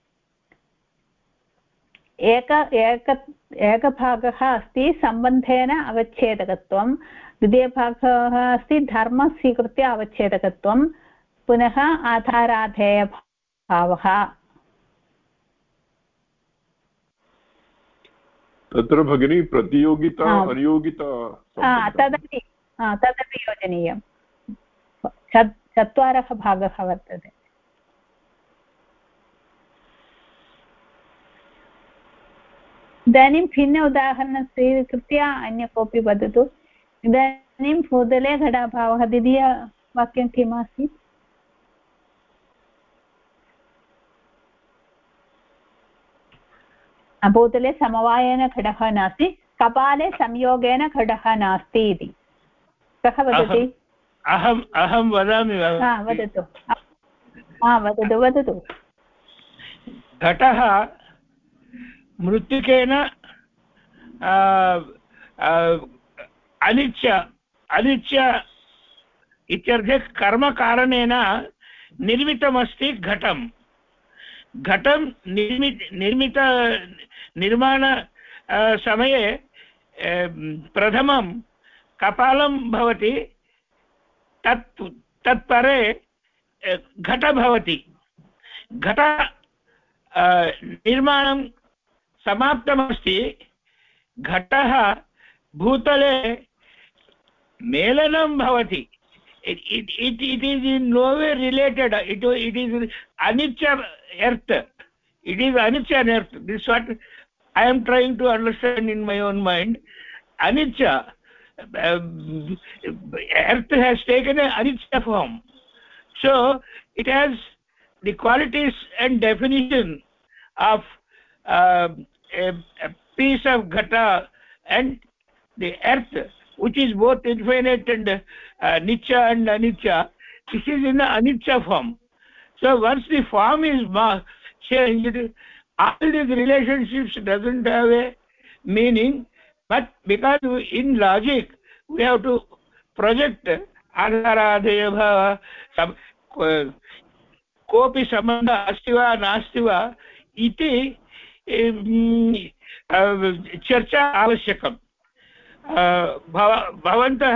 एकभागः अस्ति सम्बन्धेन अवच्छेदकत्वं द्वितीयभागः अस्ति धर्मं स्वीकृत्य अवच्छेदकत्वं पुनः आधाराधेयभावः तत्र भगिनी प्रतियोगिता अनियोगिता तदपि योजनीयं चत्वारः भागः वर्तते इदानीं भिन्न उदाहरणं स्वीकृत्य अन्य कोऽपि वदतु इदानीं भूतले घटाभावः द्वितीयवाक्यं किम् आसीत् भूतले समवायेन घटः नास्ति कपाले संयोगेन घटः नास्ति इति कः वदति अहं वदामि वदतु घटः मृत्तिकेन अनिच्य इत्यर्थे कर्मकारणेन निर्मितमस्ति घटं निर्माण समये प्रथमं कपालं भवति तत्परे घट भवति घट निर्माणं समाप्तमस्ति घटः भूतले मेलनं भवति it is in no way related it is anicca earth it is anicca earth this is what I am trying to understand in my own mind anicca earth has taken an anicca form so it has the qualities and definition of a piece of ghata and the earth which is both infinite and nitya and anicca. This is in the anicca form. So once the form is changed, all these relationships doesn't have a meaning, but because in logic we have to project adharadeya bhava कोऽपि सम्बन्धः अस्ति वा नास्ति वा इति चर्चा आवश्यकम् भवन्तः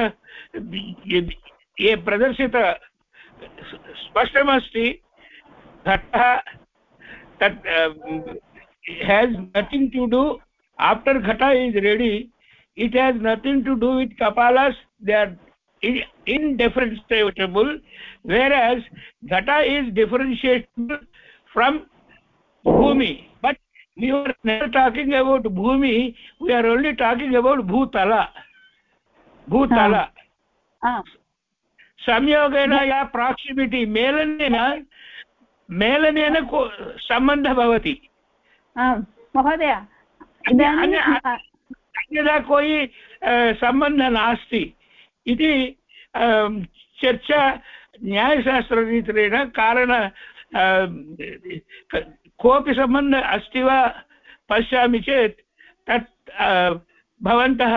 ये प्रदर्शित स्पष्टमस्ति घटः तत् has nothing to do after ghata is ready it has nothing to do with kapalas they are indifferentiable whereas ghata is differentiable from bhumi but we are never talking about bhumi we are only talking about bhutala samyogena ya proximity मेलनेन सम्बन्धः भवति महोदय अन्यथा कोई सम्बन्धः नास्ति इति चर्चा न्यायशास्त्ररीत्या कारण कोऽपि सम्बन्धः अस्ति वा पश्यामि चेत् तत् भवन्तः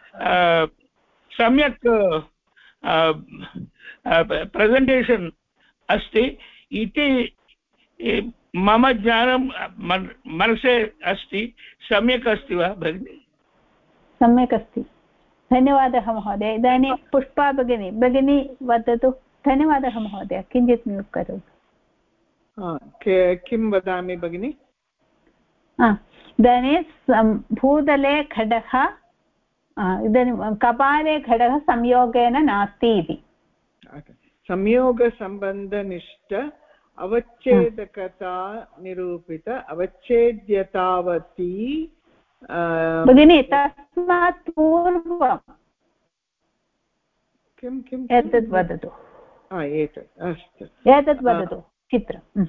सम्यक् प्रेजेण्टेशन् अस्ति इति मम ज्ञानं मनसि अस्ति सम्यक् अस्ति वा भगिनि सम्यक् अस्ति धन्यवादः महोदय इदानीं पुष्पा भगिनी वदतु धन्यवादः महोदय किञ्चित् म्यूट् करोतु किं वदामि भगिनि इदानीं भूतले घटः इदानीं कपाले घटः संयोगेन नास्ति इति संयोगसम्बन्धनिष्ठ अवच्छेदकता निरूपित अवच्छेद्यतावती भगिनि तस्मात् पूर्वं किम् एतत् वदतु एतत् अस्तु एतत् वदतु चित्रम्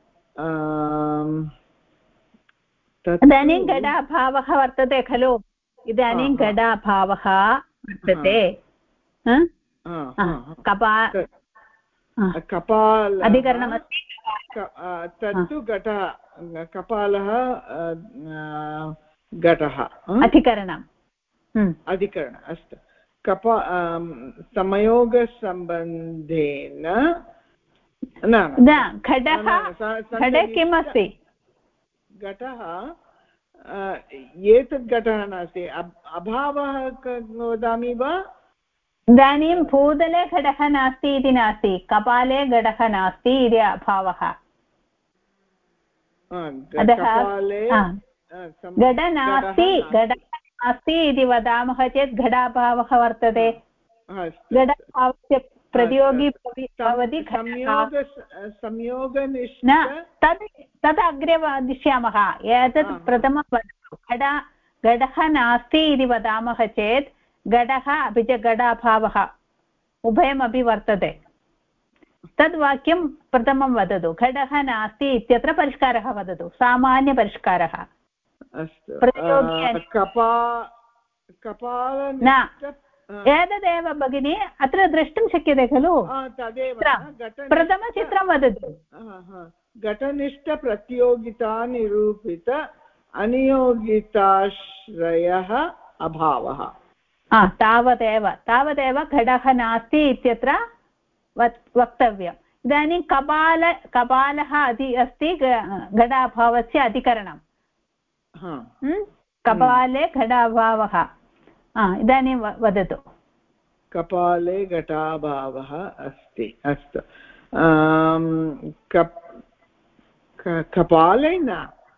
इदानीं घटाभावः वर्तते खलु इदानीं घटाभावः वर्तते कपालः अधिकरणमस्ति तत्तु घटः कपालः घटः अधिकरणम् अस्तु संयोगसम्बन्धेन घटे किम् अस्ति घटः एतद् घटः नास्ति अभावः वदामि वा इदानीं भूतले घटः नास्ति इति नास्ति कपाले घटः नास्ति इति अभावः घट नास्ति इति वदामः चेत् घटाभावः वर्तते घटाभावस्य प्रतियोगी भवति तद् अग्रे वदिष्यामः एतत् प्रथमं वदतु घटः नास्ति इति वदामः चेत् घटः अपि च घटाभावः उभयमपि वर्तते तद् वाक्यं प्रथमं वदतु घटः नास्ति इत्यत्र परिष्कारः वदतु सामान्यपरिष्कारः एतदेव भगिनी अत्र द्रष्टुं शक्यते खलु प्रथमचित्रं वदतु घटनिष्ठप्रतियोगिता निरूपित अनियोगिताश्रयः अभावः तावदेव घटः नास्ति इत्यत्र वक्तव्यम् इदानीं कपालः अस्ति घटाभावस्य अधिकरणं कपाले घटाभावः इदानीं वदतु कपाले घटाभावः अस्ति अस्तु कपाले न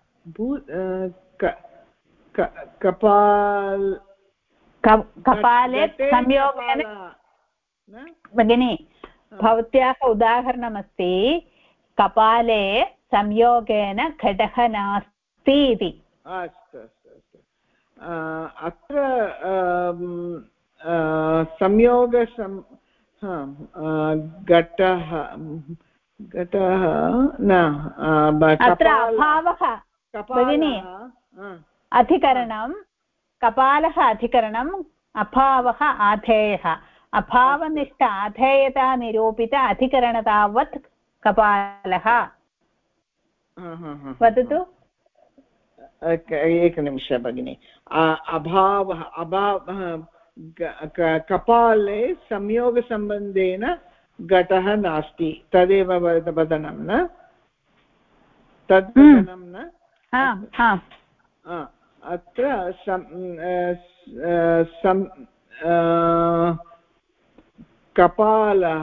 कपाले संयोगेन भगिनी भवत्याः उदाहरणमस्ति कपाले संयोगेन घटः नास्ति इति अस्तु अत्र संयोग घटः न अत्र अभावः भगिनी अधिकरणं कपालः अधिकरणम् अभावः आधेयः अभावनिष्ठ आधेयता निरूपित अधिकरणतावत् कपालः वदतु एकनिमिषः भगिनि कपाले संयोगसम्बन्धेन घटः नास्ति तदेव वदनं न तद्वदनं न अत्र कपालः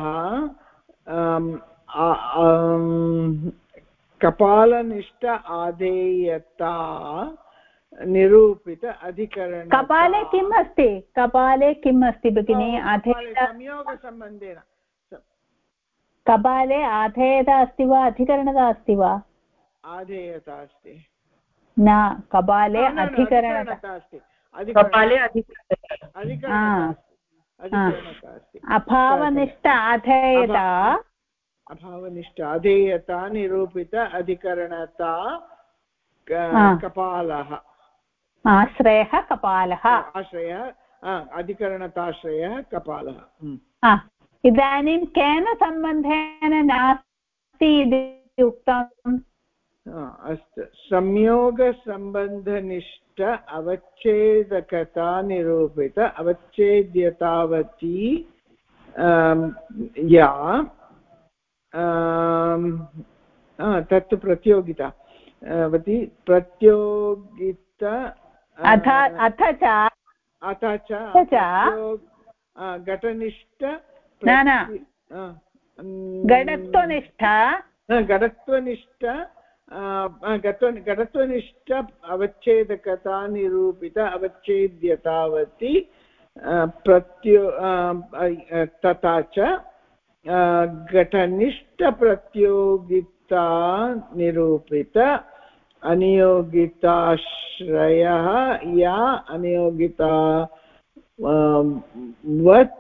कपालनिष्ठ आधेयता निरूपित अधिकरण कपाले किम् अस्ति भगिनी संयोगसम्बन्धेन कपाले आधेयता अस्ति वा अधिकरणता अस्ति वा आधेयता अस्ति न कपाले अधिकरणता अस्ति अभावनिष्ठ आधेयता अभावनिष्ठ अधेयता निरूपित अधिकरणता कपालः आश्रयः कपालः अधिकरणताश्रयः कपालः इदानीं केन सम्बन्धेन नास्ति इति उक्तम् अस्तु संयोगसम्बन्धनिष्ठ अवच्छेदकता निरूपित अवच्छेद्यतावती या तत्तु प्रतियोगिता प्रतियोगिता अथ च घटनिष्ठ घटत्वनिष्ठ अवच्छेदकता निरूपित अवच्छेद्यतावती तथा च घटनिष्ठप्रतियोगिता निरूपित अनियोगिताश्रयः या अनियोगिता वत्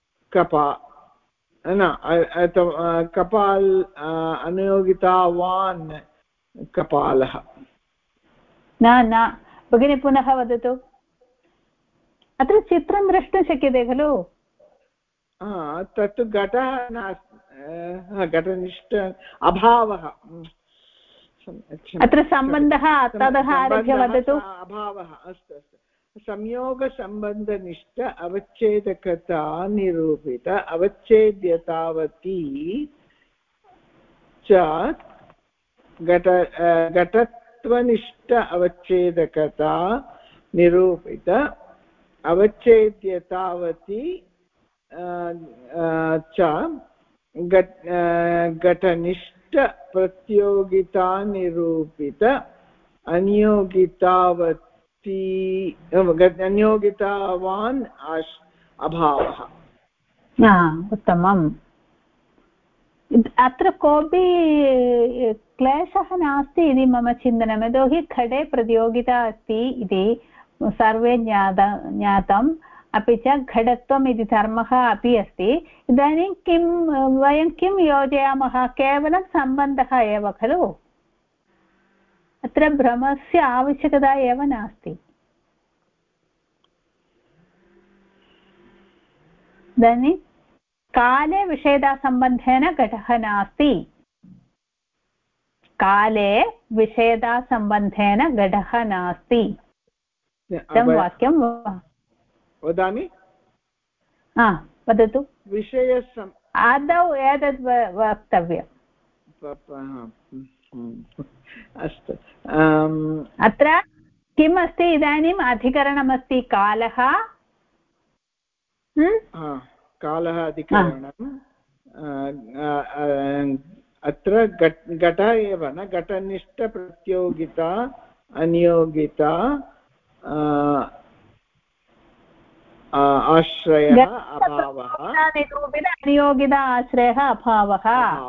कपाल अनियोगितावान् कपालः न भगिनी पुनः वदतु अत्र चित्रं द्रष्टुं शक्यते खलु तत्तु घटः नास्ति घटनिष्ठ अभावः अत्र सम्बन्धः ततः आरभ्य वदतु अभावः अस्तु अस्तु संयोगसम्बन्धनिष्ठ अवच्छेदकता निरूपित अवच्छेद्यतावती च घटत्वनिष्ठ अवच्छेदकता निरूपित अवच्छेद्यतावती च घटनिष्ठ प्रतियोगिता निरूपित अनियोगितावान् अभावः। उत्तमम्। अत्र कोऽपि क्लेशः नास्ति इति मम चिन्तनं, यतोहि घटे प्रतियोगिता अस्ति इति सर्वे ज्ञातम्, अपि च घटत्वम् इति धर्मः अपि अस्ति। इदानीं वयं किं योजयामः? केवलं सम्बन्धः एव खलु, अत्र भ्रमस्य आवश्यकता एव नास्ति। इदानीं काले विषयतासम्बन्धेन घटः नास्ति, काले विषयतासम्बन्धेन घटः नास्ति। वाक्यं वदामि? वदतु। आदौ एतद् वक्तव्यम्। अस्तु, अत्र किम् अस्ति? इदानीम् अधिकरणमस्ति कालः, कालः अधिकरणम्। अत्र घट एव न, घटनिष्ठ प्रतियोगिता अनियोगिता आश्रयः अभावः, अनियोगिता आश्रयः अभावः,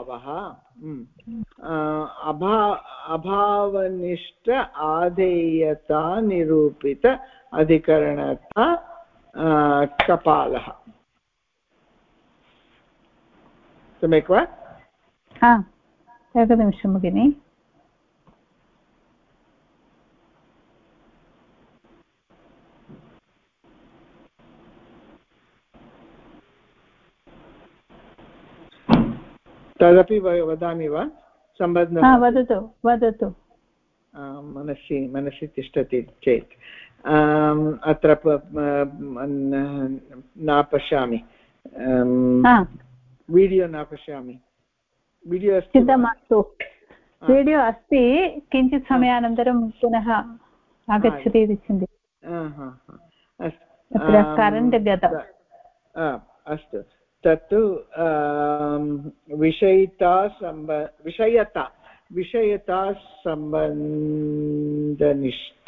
अभावनिष्ठ आधेयता निरूपित अधिकरणता कपालः। सम्यक् वा? एकनिमिषं भगिनि। तदपि वदामि वा? सम्बन्धः वदतु वदतु। मनसि तिष्ठति चेत् अत्र न पश्यामि, वीडियो न पश्यामि। वीडियो अस्ति? चिन्ता, वीडियो अस्ति, किञ्चित् समयानन्तरं पुनः आगच्छति इति चिन्तयामि। करेण्ट् गतम्। अस्तु, तत्तु विषयता सम्बन्धनिष्ठ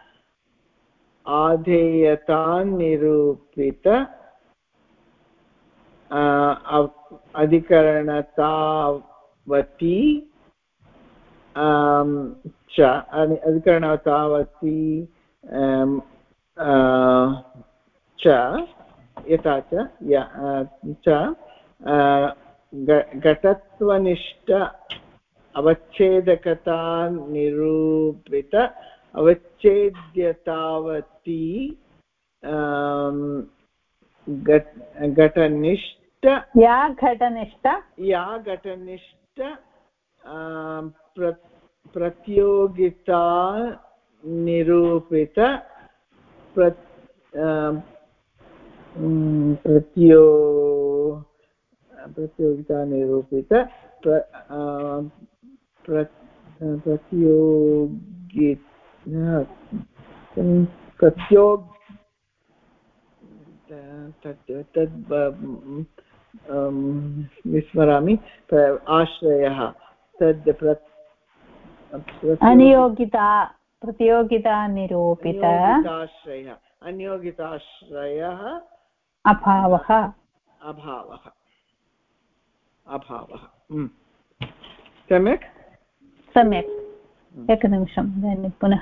आधेयता निरूपित अधिकरणतावती च अधिकरणतावती च यथा च घटत्वनिष्ठ अवच्छेदकता निरूपित अवच्छेद्यतावती घटनिष्ठ प्रतियोगिता निरूपित प्रतियोगिता निरूपित विस्मरामि, आश्रयः तद् अनियोगिता प्रतियोगिता निरूपित अनियोगिताश्रयः अभावः। सम्यक् सम्यक्। एकनिमिषं, इदानीं पुनः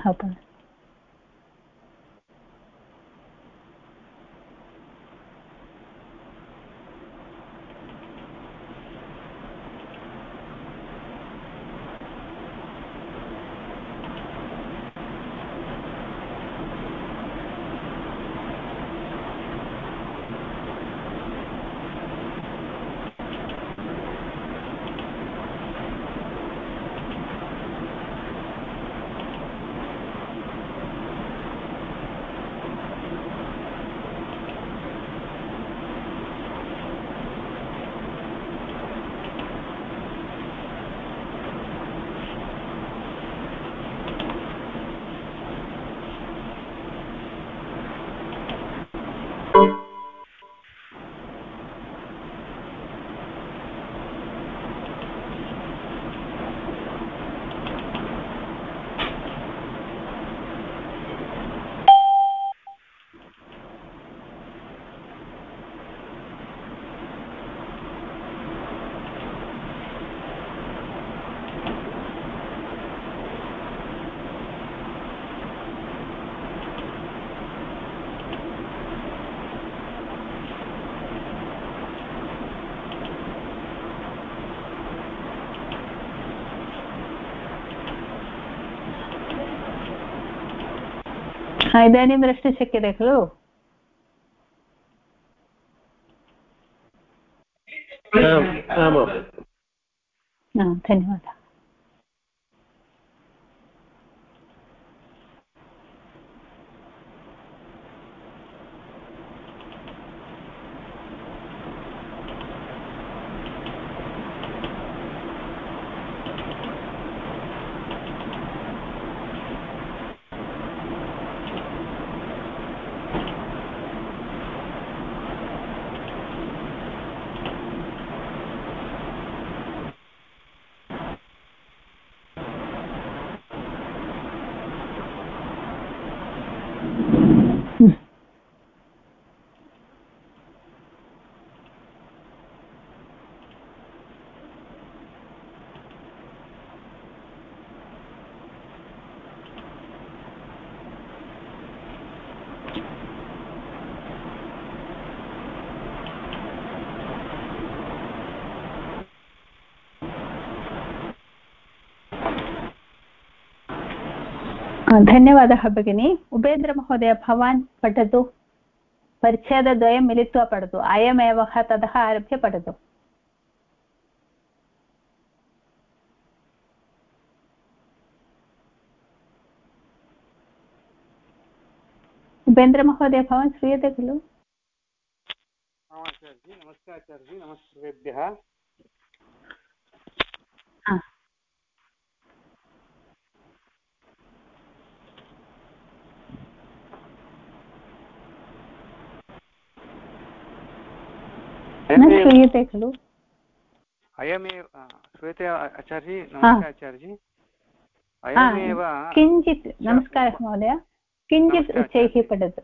इदानीं द्रष्टुं शक्यते खलु? धन्यवादः। धन्यवादः भगिनी। उपेन्द्रमहोदय भवान् पठतु, परिच्छेदद्वयं मिलित्वा पठतु, अयमेव ततः आरभ्य पठतु। उपेन्द्रमहोदय भवान् श्रूयते खलु? नमस्कारः आचार्यजी, नमस्तेभ्यः। न श्रूयते खलु? अयमेव श्रूयते आचार्यजी? नमस्कारः आचार्यजी। अयमेव किञ्चित्, नमस्कारः महोदय, किञ्चित् उच्चैः पठतु।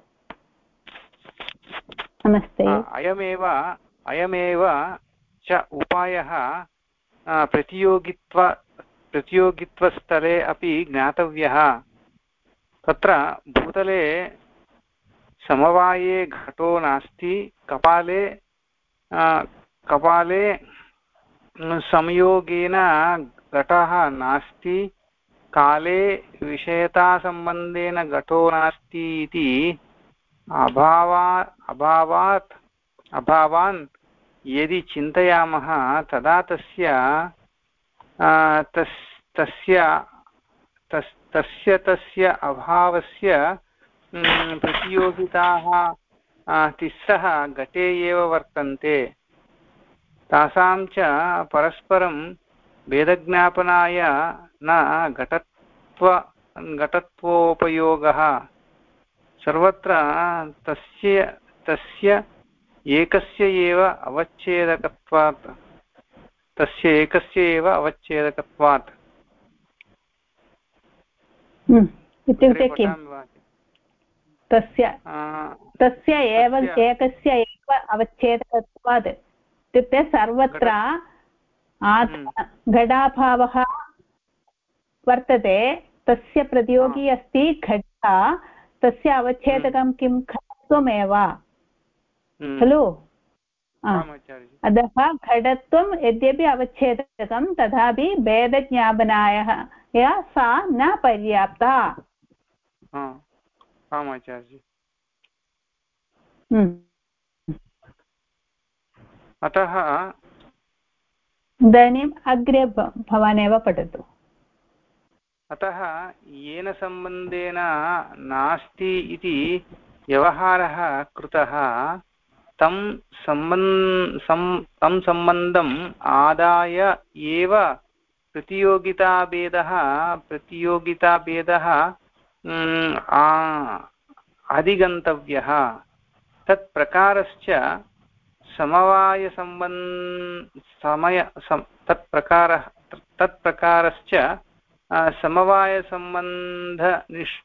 नमस्ते। अयमेव च उपायः प्रतियोगित्वस्तरे अपि ज्ञातव्यः। तत्र भूतले समवाये घटो नास्ति, कपाले संयोगेन घटः नास्ति, काले विषयतासम्बन्धेन घटो नास्ति इति अभावान् यदि चिन्तयामः तदा तस्य अभावस्य प्रतियोगिताः तिस्रः घटे एव वर्तन्ते। तासां च परस्परं भेदज्ञापनाय न घटत्वोपयोगः। सर्वत्र तस्य एकस्य एव अवच्छेदकत्वात्। इत्युक्ते किं? तस्य एव एकस्य एव अवच्छेदकत्वात् इत्युक्ते सर्वत्र घटाभावः वर्तते, तस्य प्रतियोगी अस्ति घटः, तस्य अवच्छेदकं किं? घटत्वमेव खलु? अतः घटत्वं यद्यपि अवच्छेदकं तथापि भेदज्ञापनाय सा न पर्याप्ता। अतः इदानीम् अग्रे भवानेव पठतु। अतः येन सम्बन्धेन नास्ति इति व्यवहारः कृतः, तं सम्बन्धम् आदाय एव प्रतियोगिताभेदः अधिगन्तव्यः। तत्प्रकारश्च समवायसम्बन्धनिष्ठ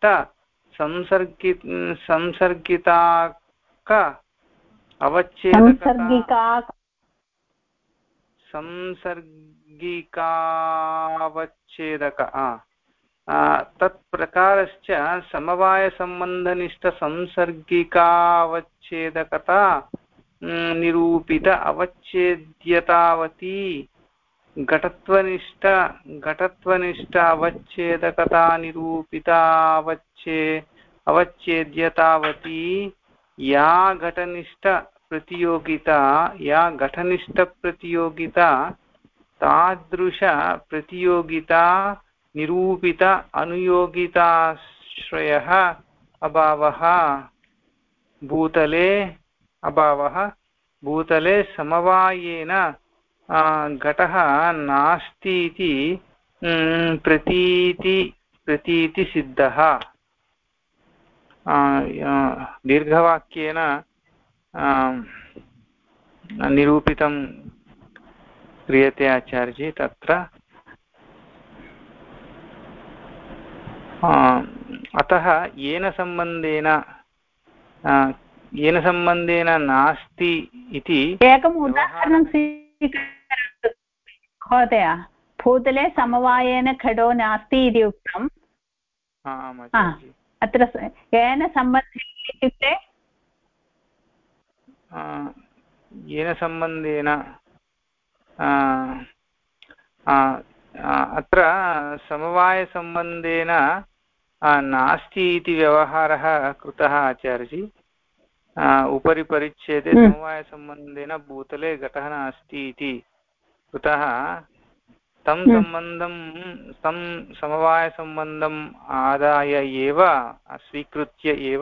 संसर्गिताक संसर्गिकावच्छेदक तत्प्रकारश्च समवायसम्बन्धनिष्ठ संसर्गिकावच्छेदकता निरूपित अवच्छेद्यतावती घटत्वनिष्ठ अवच्छेदकता निरूपितावच्छे अवच्छेद्य तावती या घटनिष्ठप्रतियोगिता तादृशप्रतियोगिता निरूपित अनुयोगिताश्रयः अभावः भूतले समवायेन घटः नास्ति इति प्रतीति सिद्धः। दीर्घवाक्येन निरूपितं क्रियते आचार्यजी। तत्र अतः येन सम्बन्धेन नास्ति इति एकम् उदाहरणं स्वीकरोतु महोदय। भूतले समवायेन घटो नास्ति इति उक्तम्। अत्र येन सम्बन्धेन इत्युक्ते येन सम्बन्धेन अत्र समवायसम्बन्धेन नास्ति इति व्यवहारः कृतः आचार्यजी। उपरि परिच्छेदे समवायसम्बन्धेन भूतले घटः नास्ति इति कृतः। तं समवायसम्बन्धम् आदाय एव स्वीकृत्य एव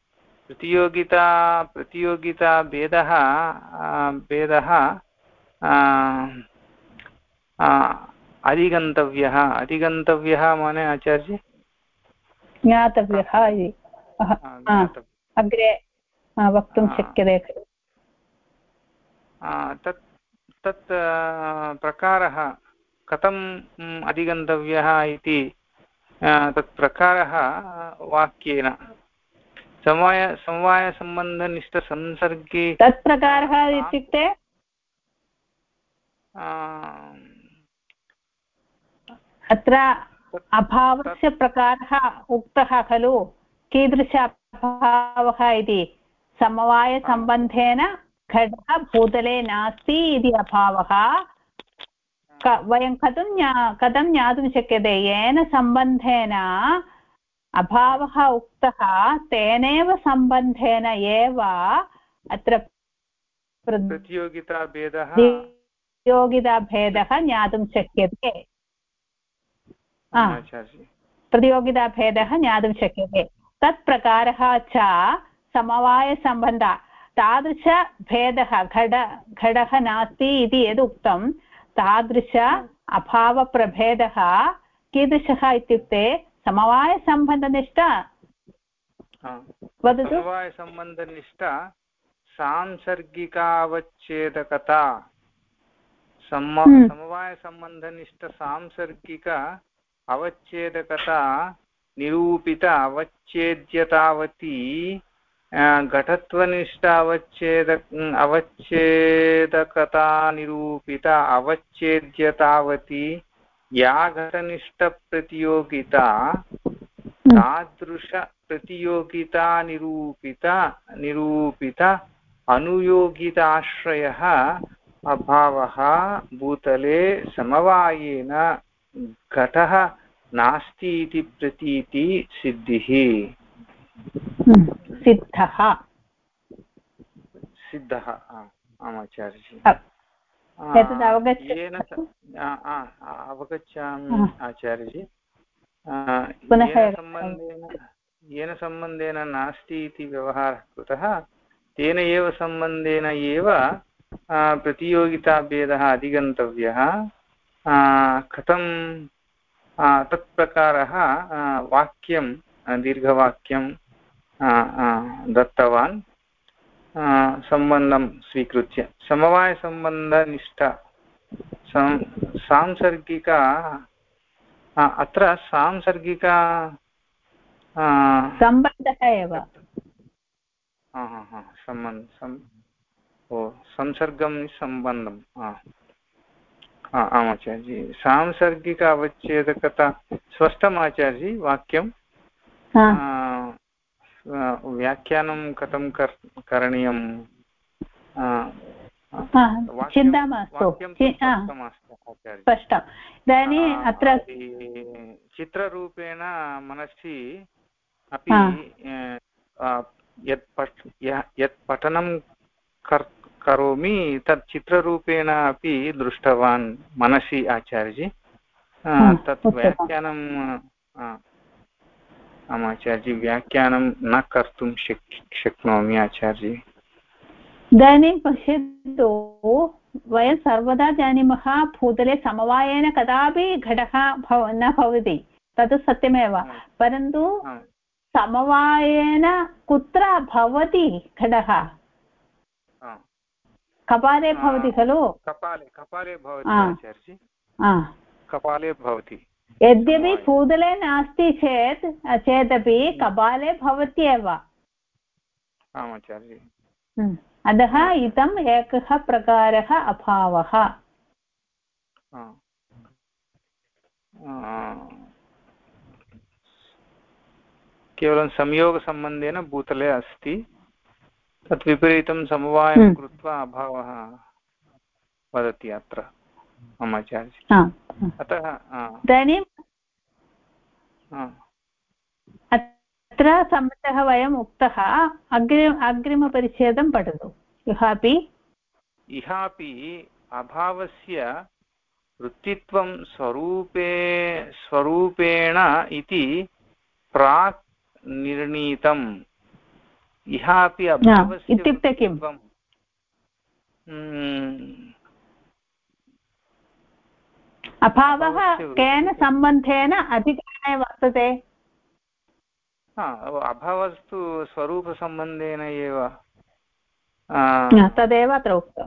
प्रतियोगिता भेदः अधिगन्तव्यः माने आचार्य ज्ञातव्यः इति अग्रे वक्तुं शक्यते खलु। तत् प्रकारः कथम् अधिगन्तव्यः इति तत् प्रकारः वाक्येन समवायसम्बन्धनिष्ठसंसर्गे तत् प्रकारः इत्युक्ते अत्र अभावस्य प्रकारः उक्तः खलु। कीदृश अभावः इति समवायसम्बन्धेन घटः भूतले नास्ति इति अभावः वयं कथं ज्ञातुं शक्यते? येन सम्बन्धेन अभावः उक्तः तेनैव सम्बन्धेन एव अत्र प्रतियोगिताभेदः ज्ञातुं शक्यते। प्रतियोगिताभेदः ज्ञातुं शक्यते। तत् प्रकारः च समवायसम्बन्धः तादृशभेदः घटः नास्ति इति यदुक्तं तादृश अभावप्रभेदः कीदृशः इत्युक्ते समवायसम्बन्धनिष्ठ वदतु। समवायसम्बन्धनिष्ठ सांसर्गिकावच्छेदकता समवायसम्बन्धनिष्ठ सांसर्गिक अवच्छेदकता निरूपित अवच्छेद्यतावती घटत्वनिष्ठ अवच्छेदकता निरूपित अवच्छेद्यतावती या घटनिष्ठप्रतियोगिता तादृशप्रतियोगिता निरूपित अनुयोगिताश्रयः अभावः भूतले समवायेन घटः नास्ति इति प्रतीति सिद्धिः सिद्धः। आचार्यजी अवगच्छामि आचार्यजी। येन सम्बन्धेन नास्ति इति व्यवहारः कृतः तेन एव सम्बन्धेन एव प्रतियोगिताभेदः अधिगन्तव्यः। कथं तत्प्रकारः वाक्यं दीर्घवाक्यं दत्तवान् सम्बन्धं स्वीकृत्य समवायसम्बन्धनिष्ठ सांसर्गिक अत्र सांसर्गिक सम्बन्धः एव संसर्गं सम्बन्धम् आचार्य। सांसर्गिक अवच्छेदकता स्पष्टम् आचार्य वाक्यं। व्याख्यानं कथं करणीयं? चिन्ता मास्तु, स्पष्टम्। इदानीम् अत्र चित्ररूपेण मनसि अपि यत् पठनं करोमि तत् चित्ररूपेण अपि दृष्टवान् मनसि आचार्यजी तत् व्याख्यानं आम् आचार्यजी व्याख्यानं न कर्तुं शक्नोमि आचार्यजी। इदानीं पश्यतु वयं सर्वदा जानीमः भूतले समवायेन कदापि घटः न भवति तत् सत्यमेव परन्तु समवायेन कुत्र भवति घटः कपाले भवति खलु कपाले भवति आचार्यजी कपाले भवति यद्यपि भूतले नास्ति चेदपि कपाले भवत्येव आम् आचार्यजी अतः इदम् एकः प्रकारः अभावः केवलं संयोगसम्बन्धेन भूतले अस्ति तत् विपरीतं समवायं कृत्वा अभावः वदति अत्र मम आचार्य अतः इदानीम् अत्र सम्बन्धः वयम् उक्तः अग्रिमपरिच्छेदं पठतु इहापि अभावस्य वृत्तित्वं स्वरूपेण इति प्राक् निर्णीतम् इहापि अभावस्य इत्युक्ते किम् अभावः केन सम्बन्धेन अधिकरणे वर्तते अभावस्तु स्वरूपसम्बन्धेन एव तदेव अत्र उक्तम्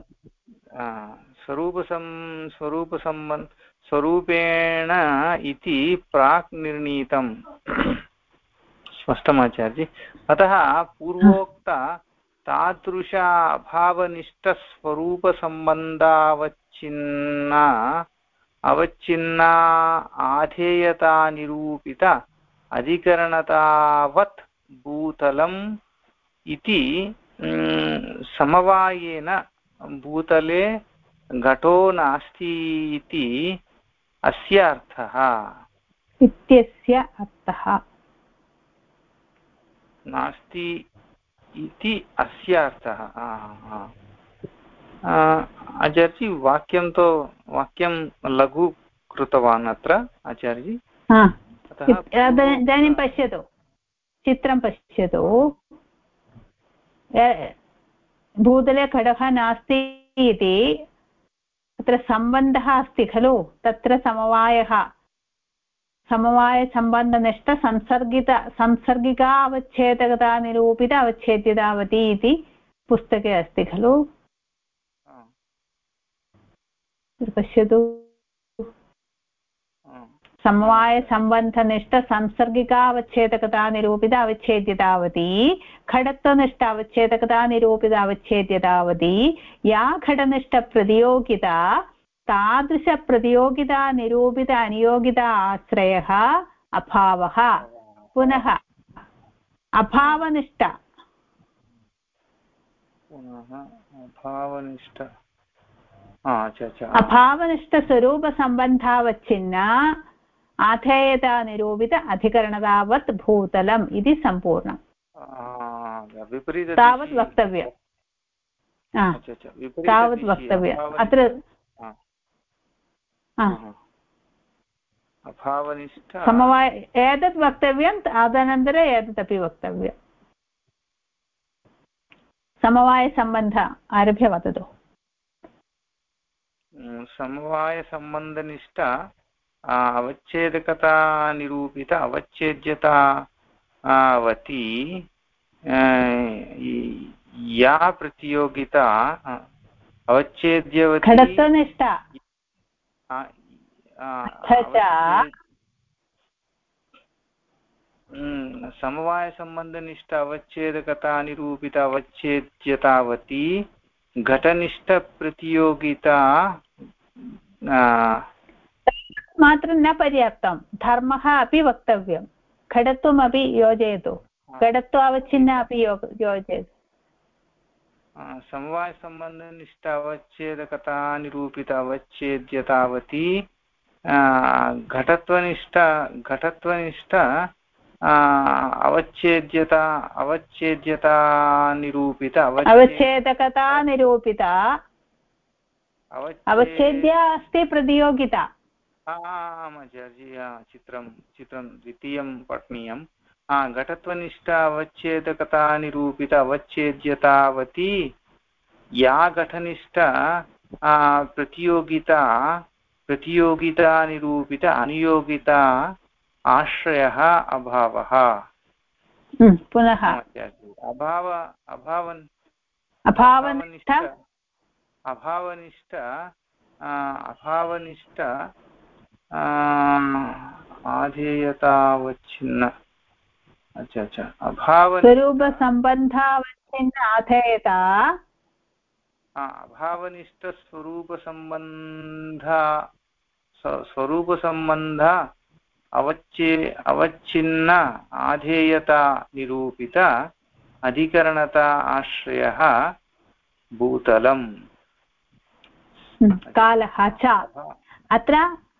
स्वरूपेण इति प्राक् निर्णीतम् स्पष्टमाचार्य अतः पूर्वोक्त तादृश अवच्छिन्ना आधेयता निरूपित अधिकरणतावत् भूतलम् इति समवायेन भूतले घटो नास्ति इति अस्य अर्थः इत्यस्य अर्थः नास्ति इति अस्य अर्थः आचार्यजी वाक्यं लघु कृतवान् अत्र आचार्यजी इदानीं पश्यतु चित्रं पश्यतु भूतले घटः नास्ति इति तत्र सम्बन्धः अस्ति खलु तत्र समवायसम्बन्धनिष्ठ संसर्गिका अवच्छेदकता निरूपित अवच्छेद्यतावती इति पुस्तके अस्ति खलु पश्यतु समवायसम्बन्धनिष्ठ संसर्गिकावच्छेदकता निरूपित अवच्छेद्यतावती घटत्वनिष्ठ अवच्छेदकता निरूपित अवच्छेद्यतावती या घटनिष्ठप्रतियोगिता तादृशप्रतियोगिता निरूपित अनियोगिता आश्रयः अभावः पुनः अभावनिष्ठस्वरूपसम्बन्धावच्छिन्न आधेयता निरूपित अधिकरणतावत् भूतलम् इति सम्पूर्णम् तावत् वक्तव्यम् अत्र समवाय एतत् वक्तव्यं तदनन्तरम् एतदपि वक्तव्यम् समवायसम्बन्ध आरभ्य वदतु समवायसम्बन्धनिष्ठ अवच्छेदकता निरूपित अवच्छेद्यतावती या प्रतियोगिता अवच्छेद्यवती घटत्वनिष्ठ समवायसम्बन्धनिष्ठ अवच्छेदकता निरूपित अवच्छेद्यतावती घटनिष्ठप्रतियोगिता मात्रं न पर्याप्तं धर्मः अपि वक्तव्यं घटत्वमपि योजयतु घटत्वावच्छिन्न अपि योजयतु समवायसम्बन्धनिष्ठ अवच्छेदकता निरूपित अवच्छेद्यतावती घटत्वनिष्ठ अवच्छेद्यता निरूपित अवच्छेदकता निरूपिता अवच्छेद्य अस्ति प्रतियोगिता आचार्य चित्रं द्वितीयं पठनीयं घटत्वनिष्ठ अवच्छेदकता निरूपित अवच्छेद्यतावती या घटनिष्ठ प्रतियोगिता निरूपित अनुयोगिता आश्रयः अभावः पुनः अभावनिष्ठ आधेयतावच्छिन्न स्वरूपसम्बन्धावच्छिन्न आधेयता अभावनिष्ठ स्वरूपसम्बन्ध अवच्छिन्न आधेयता निरूपित अधिकरणता आश्रयः भूतलम् कालः च अत्र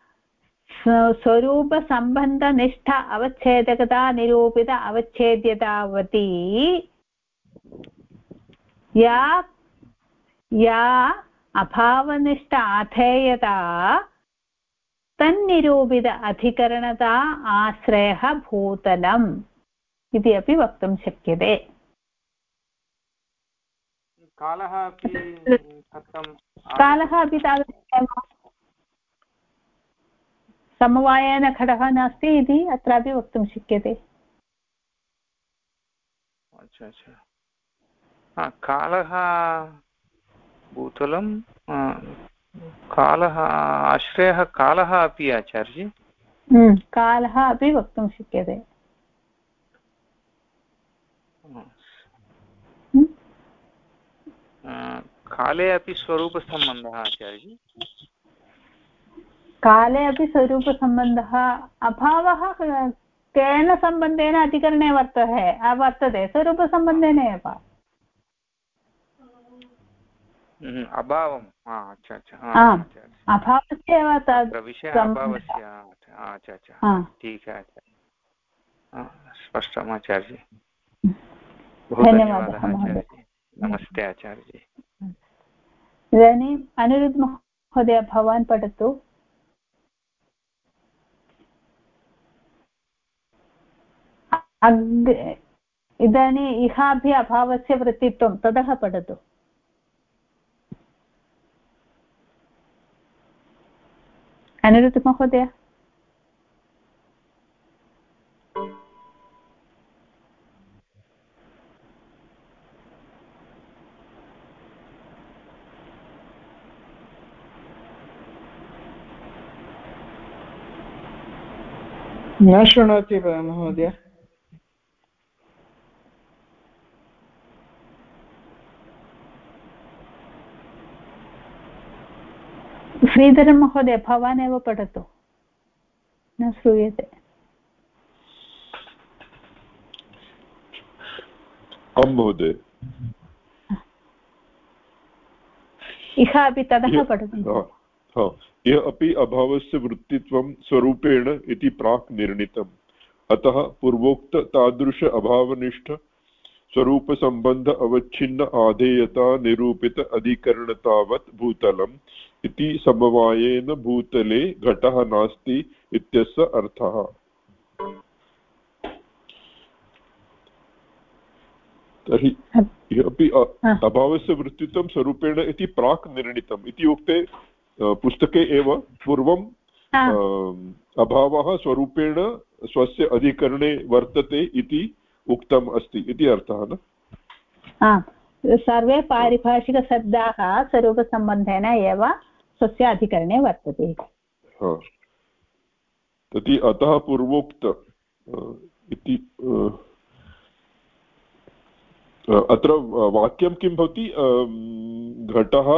स्वरूपसम्बन्धनिष्ठ अवच्छेदकता निरूपित अवच्छेद्यतावती या अभावनिष्ठ आधेयता तन्निरूपित अधिकरणता आश्रयः भूतलम् इति अपि वक्तुं शक्यते कालः अपि तादृशमेव समवायेन घटः नास्ति इति अत्रापि वक्तुं शक्यते कालः भूतलं कालः आश्रयः कालः अपि आचार्य कालः अपि वक्तुं शक्यते काले अपि स्वरूपसम्बन्धः आचार्य काले अपि स्वरूपसम्बन्धः अभावः केन सम्बन्धेन अधिकरणे वर्तते स्वरूपसम्बन्धेन एव अभावम् अभावस्य एव ठीक है स्पष्टम् आचार्य धन्यवादः आचार्य नमस्ते आचार्य इदानीम् अनिरुद्ध महोदय भवान् पठतु इदानीम् इहाभ्य अभावस्य वृत्तित्वं ततः पठतु अनिरुद्ध महोदय न शृणोति महोदय श्रीधरं महोदय भवान् एव पठतु न श्रूयते आं महोदय इह अपि ततः पठतु यः अपि अभावस्य वृत्तित्वं स्वरूपेण इति प्राक् निर्णीतम् अतः पूर्वोक्त तादृश अभावनिष्ठ स्वरूपसम्बन्ध अवच्छिन्न आधेयता निरूपित अधिकरणतावत् भूतलम् इति समवायेन भूतले घटः नास्ति इत्यस्य अर्थः तर्हि अपि अभावस्य वृत्तित्वं स्वरूपेण इति प्राक् निर्णीतम् इति उक्ते पुस्तके एव पूर्वम् अभावः स्वरूपेण स्वस्य अधिकरणे वर्तते इति उक्तम् अस्ति इति अर्थः न सर्वे पारिभाषिकशब्दाः स्वरूपसम्बन्धेन एव स्वस्य अधिकरणे वर्तते तर्हि अतः पूर्वोक्त इति अत्र वाक्यं किं भवति घटः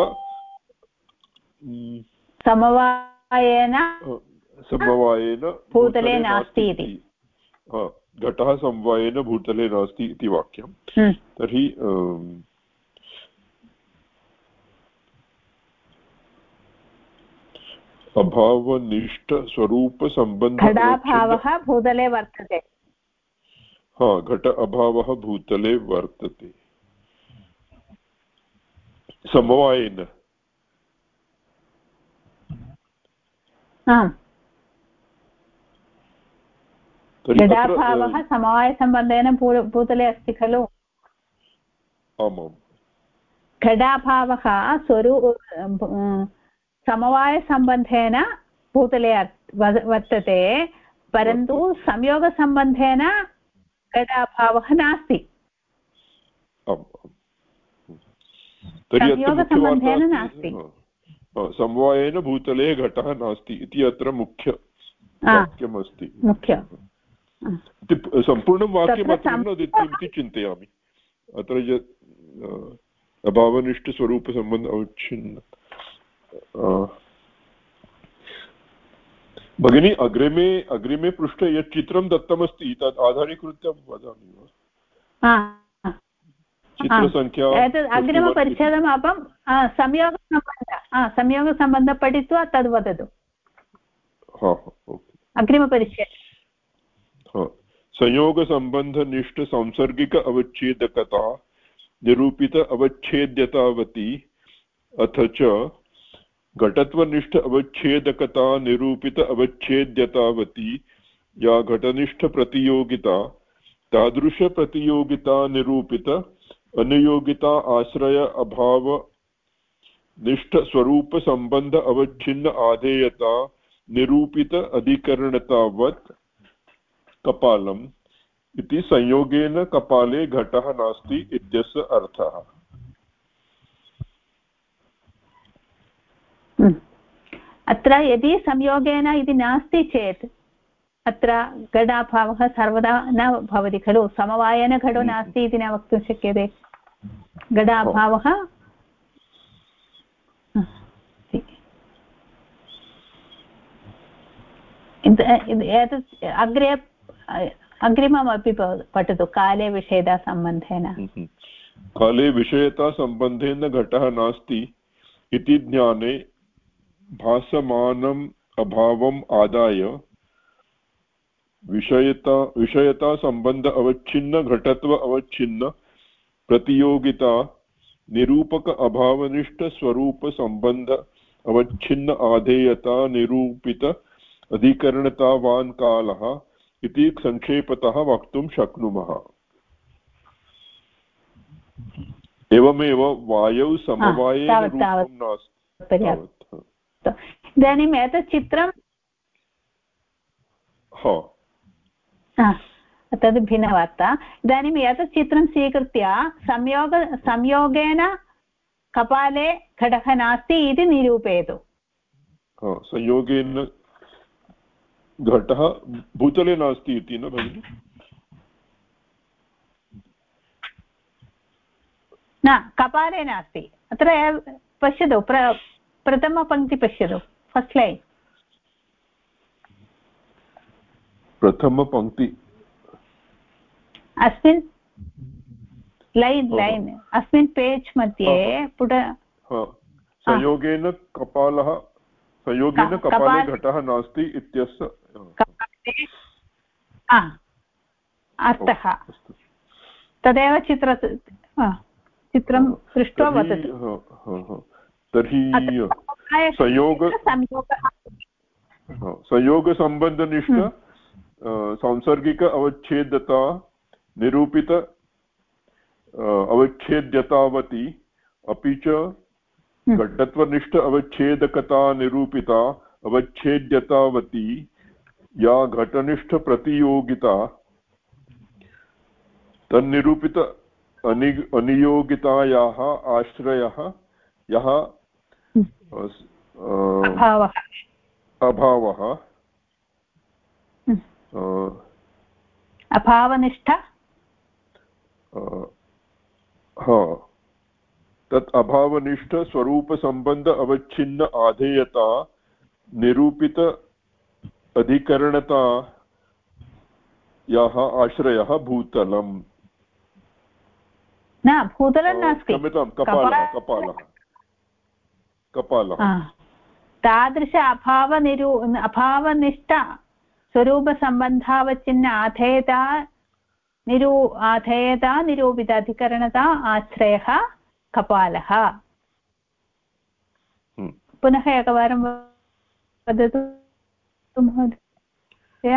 समवायेन भूतले नास्ति इति घटः समवायेन भूतले नास्ति इति वाक्यं तर्हि अभावनिष्ठ स्वरूपसम्बन्ध घटाभावः भूतले वर्तते घट अभावः भूतले वर्तते समवायेन घटाभावः समवायसम्बन्धेन भूतले अस्ति खलु आमाम् घटाभावः समवायसम्बन्धेन भूतले वर्तते परन्तु संयोगसम्बन्धेन घटाभावः नास्ति संयोगसम्बन्धेन नास्ति समवायेन भूतले घटः नास्ति इति अत्र मुख्य वाक्यमस्ति सम्पूर्णं वाक्यम् अत्र न इति चिन्तयामि अत्र अभावनिष्ठस्वरूपसम्बन्ध अवच्छिन्न भगिनी अग्रिमे पृष्ठे यत् चित्रं दत्तमस्ति तत् आधारीकृत्य वदामि वा चित्रसङ्ख्या अग्रिमपरिच्छेदम् अपं संयोगसम्बन्धं पठित्वा तद् वदतु अग्रिमपरिच्छेदः संयोगसम्बन्धनिष्ठ सांसर्गिक अवच्छेदकता निरूपित अवच्छेद्यतावती अथ च घटत्वनिष्ठ अवच्छेदकता निरूपित अवच्छेद्यतावती या घटनिष्ठ प्रतियोगिता तादृश प्रतियोगिता निरूपित अनुयोगिता आश्रय अभाव निष्ठ स्वरूप संबंध अवच्छिन्न आधेयता निरूपित अधिकरणतावत् कपालम् इति संयोगेन कपाले घटः नास्ति इत्यस्य अर्थः अत्र यदि संयोगेन इति नास्ति चेत् अत्र घटाभावः सर्वदा न भवति खलु समवायेन घटो नास्ति इति न वक्तुं शक्यते घटाभावः एतत् अग्रिममपि पठतु काले विषयतासम्बन्धेन काले विषयतासम्बन्धेन घटः नास्ति इति ज्ञाने भासमानम् अभावम् आदाय विषयता संबंध अवच्छिन्न घटत्व अवच्छिन्न प्रतियोगिता निरूपक अभावनिष्ठ स्वरूप संबंध अवच्छिन्न आधेयता निरूपित अधिकरणतावान् कालः इति संक्षेपतः वक्तुं शक्नुमः एवमेव वायौ समवायेन रूपं नास्ति इदानीम् एतत् चित्रं तद् भिन्नवार्ता इदानीम् एतत् चित्रं स्वीकृत्य संयोगेन कपाले घटः नास्ति इति निरूपयतु संयोगेन घटः भूतले नास्ति इति न भगिनि न कपाले नास्ति अत्र पश्यतु प्रथमपङ्क्ति पश्यतु फस्ट् लैन् प्रथमपङ्क्ति अस्मिन् लैन् अस्मिन् पेज् मध्ये पुट संयोगेन कपाले घटः नास्ति इत्यस्य अर्थः तदेव चित्रं दृष्ट्वा वदतु तर्हि संयोगसम्बन्धनिष्ठ सांसर्गिक अवच्छेदता निरूपित अवच्छेद्यतावती अपि च घटत्वनिष्ठ अवच्छेदकता निरूपिता अवच्छेद्यतावती या घटनिष्ठ प्रतियोगिता तन्निरूपित अनियोगितायाः आश्रयः यः अभावः अभावनिष्ठ तत् अभावनिष्ठ स्वरूपसम्बन्ध अवच्छिन्न आधेयता निरूपित अधिकरणता याः आश्रयः भूतलम् न भूतलं नास्ति कपालः तादृश अभावनिष्ठ स्वरूपसम्बन्धावच्छिन्न आधेयता आधेयता निरूपित अधिकरणता आश्रयः कपालः। पुनः एकवारं वदतु महोदय।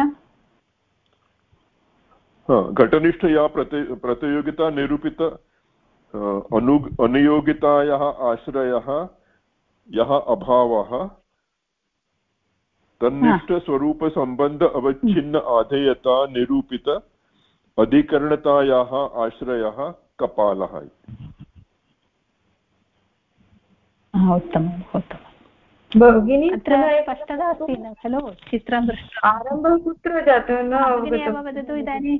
घटनिष्ठया प्रतियोगिता निरूपित अनुयोगितायाः आश्रयः यः अभावः तन्निष्ठस्वरूपसम्बन्ध अवच्छिन्न आधेयता निरूपित अधिकरणतायाः आश्रयः कपालः। उत्तमम् उत्तमम् भगिनी अत्र स्पष्टता अस्ति न खलु? चित्रं दृष्ट्वा आरम्भः कुत्र जातः न एव वदतु इदानीं।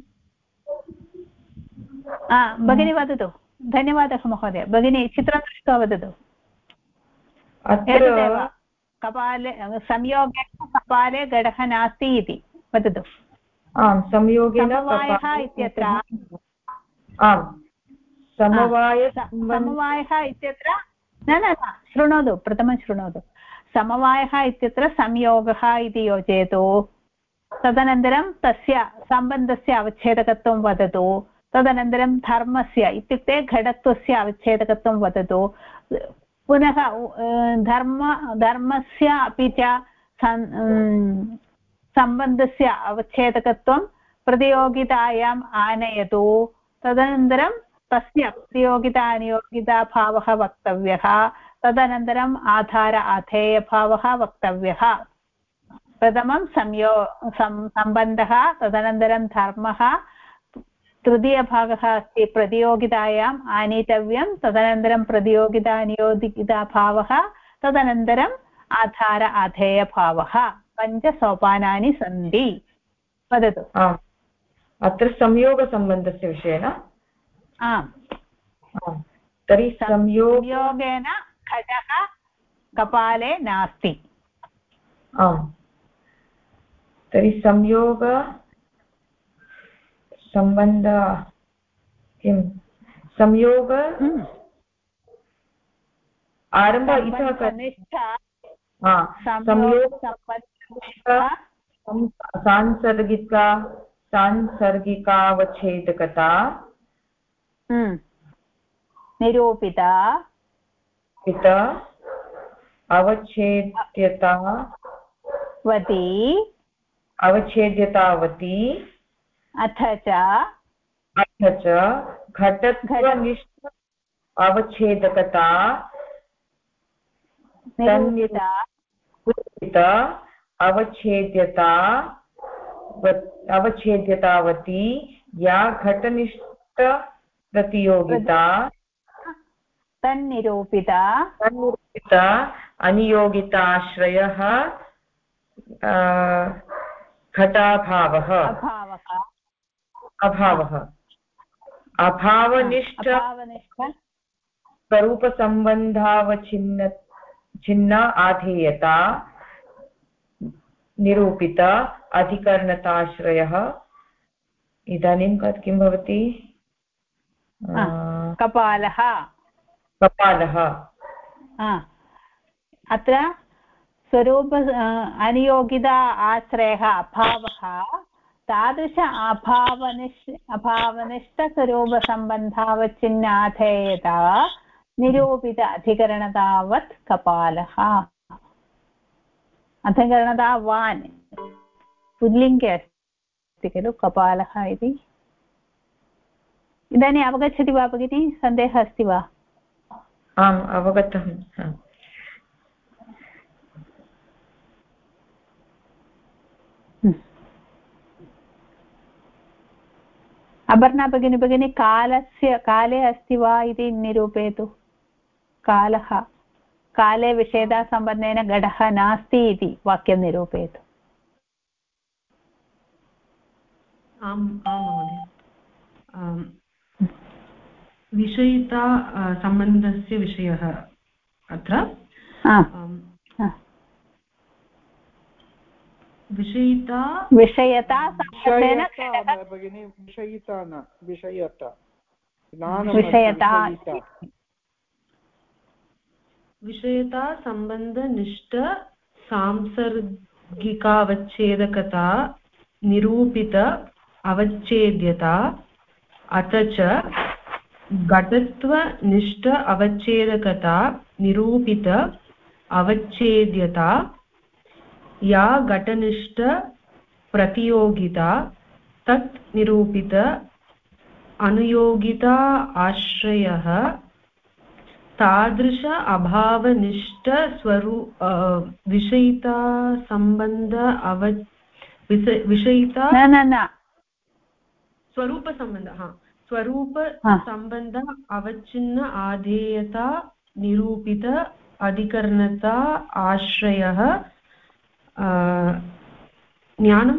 भगिनी वदतु। धन्यवादः महोदय। भगिनी चित्रं दृष्ट्वा वदतु। एतदेव कपाले संयोगे कपाले घटः नास्ति इति वदतु। आम् संयोगेन समवायः इत्यत्र समवायः इत्यत्र न शृणोतु, प्रथमं शृणोतु। समवायः इत्यत्र संयोगः इति योजयतु। तदनन्तरं तस्य सम्बन्धस्य अवच्छेदकत्वं वदतु। तदनन्तरं धर्मस्य इत्युक्ते घटत्वस्य अवच्छेदकत्वं वदतु। पुनः धर्मस्य अपि च सम्बन्धस्य अवच्छेदकत्वं प्रतियोगितायाम् आनयतु। तदनन्तरं तस्य प्रतियोगिता अनियोगिताभावः वक्तव्यः। तदनन्तरम् आधार आधेयभावः वक्तव्यः। प्रथमं सम्बन्धः, तदनन्तरं धर्मः, तृतीयभागः अस्ति प्रतियोगितायाम् आनीतव्यं, तदनन्तरं प्रतियोगिता अनियोगिताभावः, तदनन्तरम् आधार आधेयभावः। 5 सोपानानि सन्ति। वदतु। अत्र संयोगसम्बन्धस्य विषये न? आम्। तर्हि संयोगेन घटः कपाले नास्ति। आम्। तर्हि संयोग सम्बन्ध किं संयोग आरम्भ इतः सांसर्गिकावच्छेदकता निरूपिता अवच्छेद्यतावती अथ च घटत्वनिष्ठ अवच्छेदकता निरूपिता अवच्छेद्यतावती या घटनिष्ठ प्रतियोगिता तन्निरूपिता अनियोगिताश्रयः घटाभावः अभावनिष्ठ स्वरूपसम्बन्धावच्छिन्न आधेयता निरूपित अधिकरणताश्रयः। इदानीं किं भवति? कपालः। अत्र स्वरूप अनियोगिता आश्रयः अभावः तादृश अभावनिष्ठस्वरूपसम्बन्धावच्छिन्नाधेयता निरूपित अधिकरणतावत् कपालः। अधिकरणतावान् पुल्लिङ्गे अस्ति खलु कपालः इति। इदानीम् अवगच्छति वा भगिनी? सन्देहः अस्ति वा? आम् अवगतम्। अपर्णा भगिनी काले अस्ति वा इति निरूपयतु। कालः काले विषयतासम्बन्धेन घटः नास्ति इति वाक्यं निरूपयतु। आम् महोदय। विषयिता सम्बन्धस्य विषयः अत्र विषयिता भगिनी विषयिता न विषयता सम्बन्धनिष्ठ सांसर्गिकावच्छेदकता निरूपित अवच्छेद्यता अथ च घटत्वनिष्ठ अवच्छेदकता निरूपित अवच्छेद्यता या घटनिष्ठ प्रतियोगिता तत् निरूपित अनुयोगिता आश्रयः तादृश अभावनिष्ठ विषयिता संबंध विषयिता न स्वरूपसंबंध स्वरूप संबंध अवच्छिन्न आधेयता निरूपित अधिकरणता आश्रयः ज्ञानम्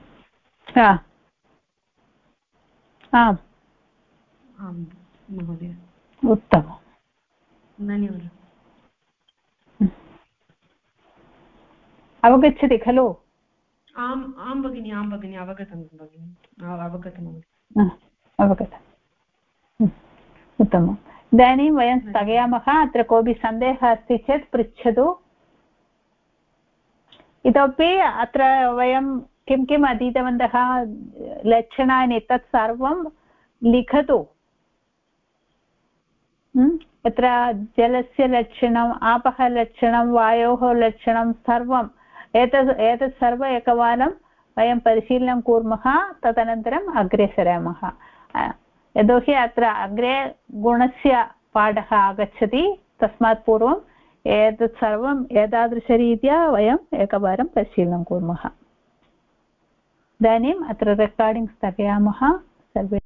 आम् आम् महोदय उत्तमम् धन्यवादः अवगच्छति खलु आम् आं भगिनि अवगतं भगिनि अवगतम् उत्तमम् इदानीं वयं स्थगयामः अत्र कोऽपि सन्देहः अस्ति चेत् पृच्छतु इतोपि अत्र वयं किं किम् अधीतवन्तः लक्षणानि तत् सर्वं लिखतु तत्र जलस्य लक्षणम् आपः लक्षणं वायोः लक्षणं सर्वम् एतत् सर्वम् एकवारं वयं परिशीलनं कुर्मः तदनन्तरम् अग्रे सरामः यतोहि अत्र अग्रे गुणस्य पाठः आगच्छति तस्मात् पूर्वम् एतत् सर्वम् एतादृशरीत्या वयम् एकवारं परिशीलनं कुर्मः इदानीम् अत्र रेकार्डिङ्ग् स्थगयामः सर्वे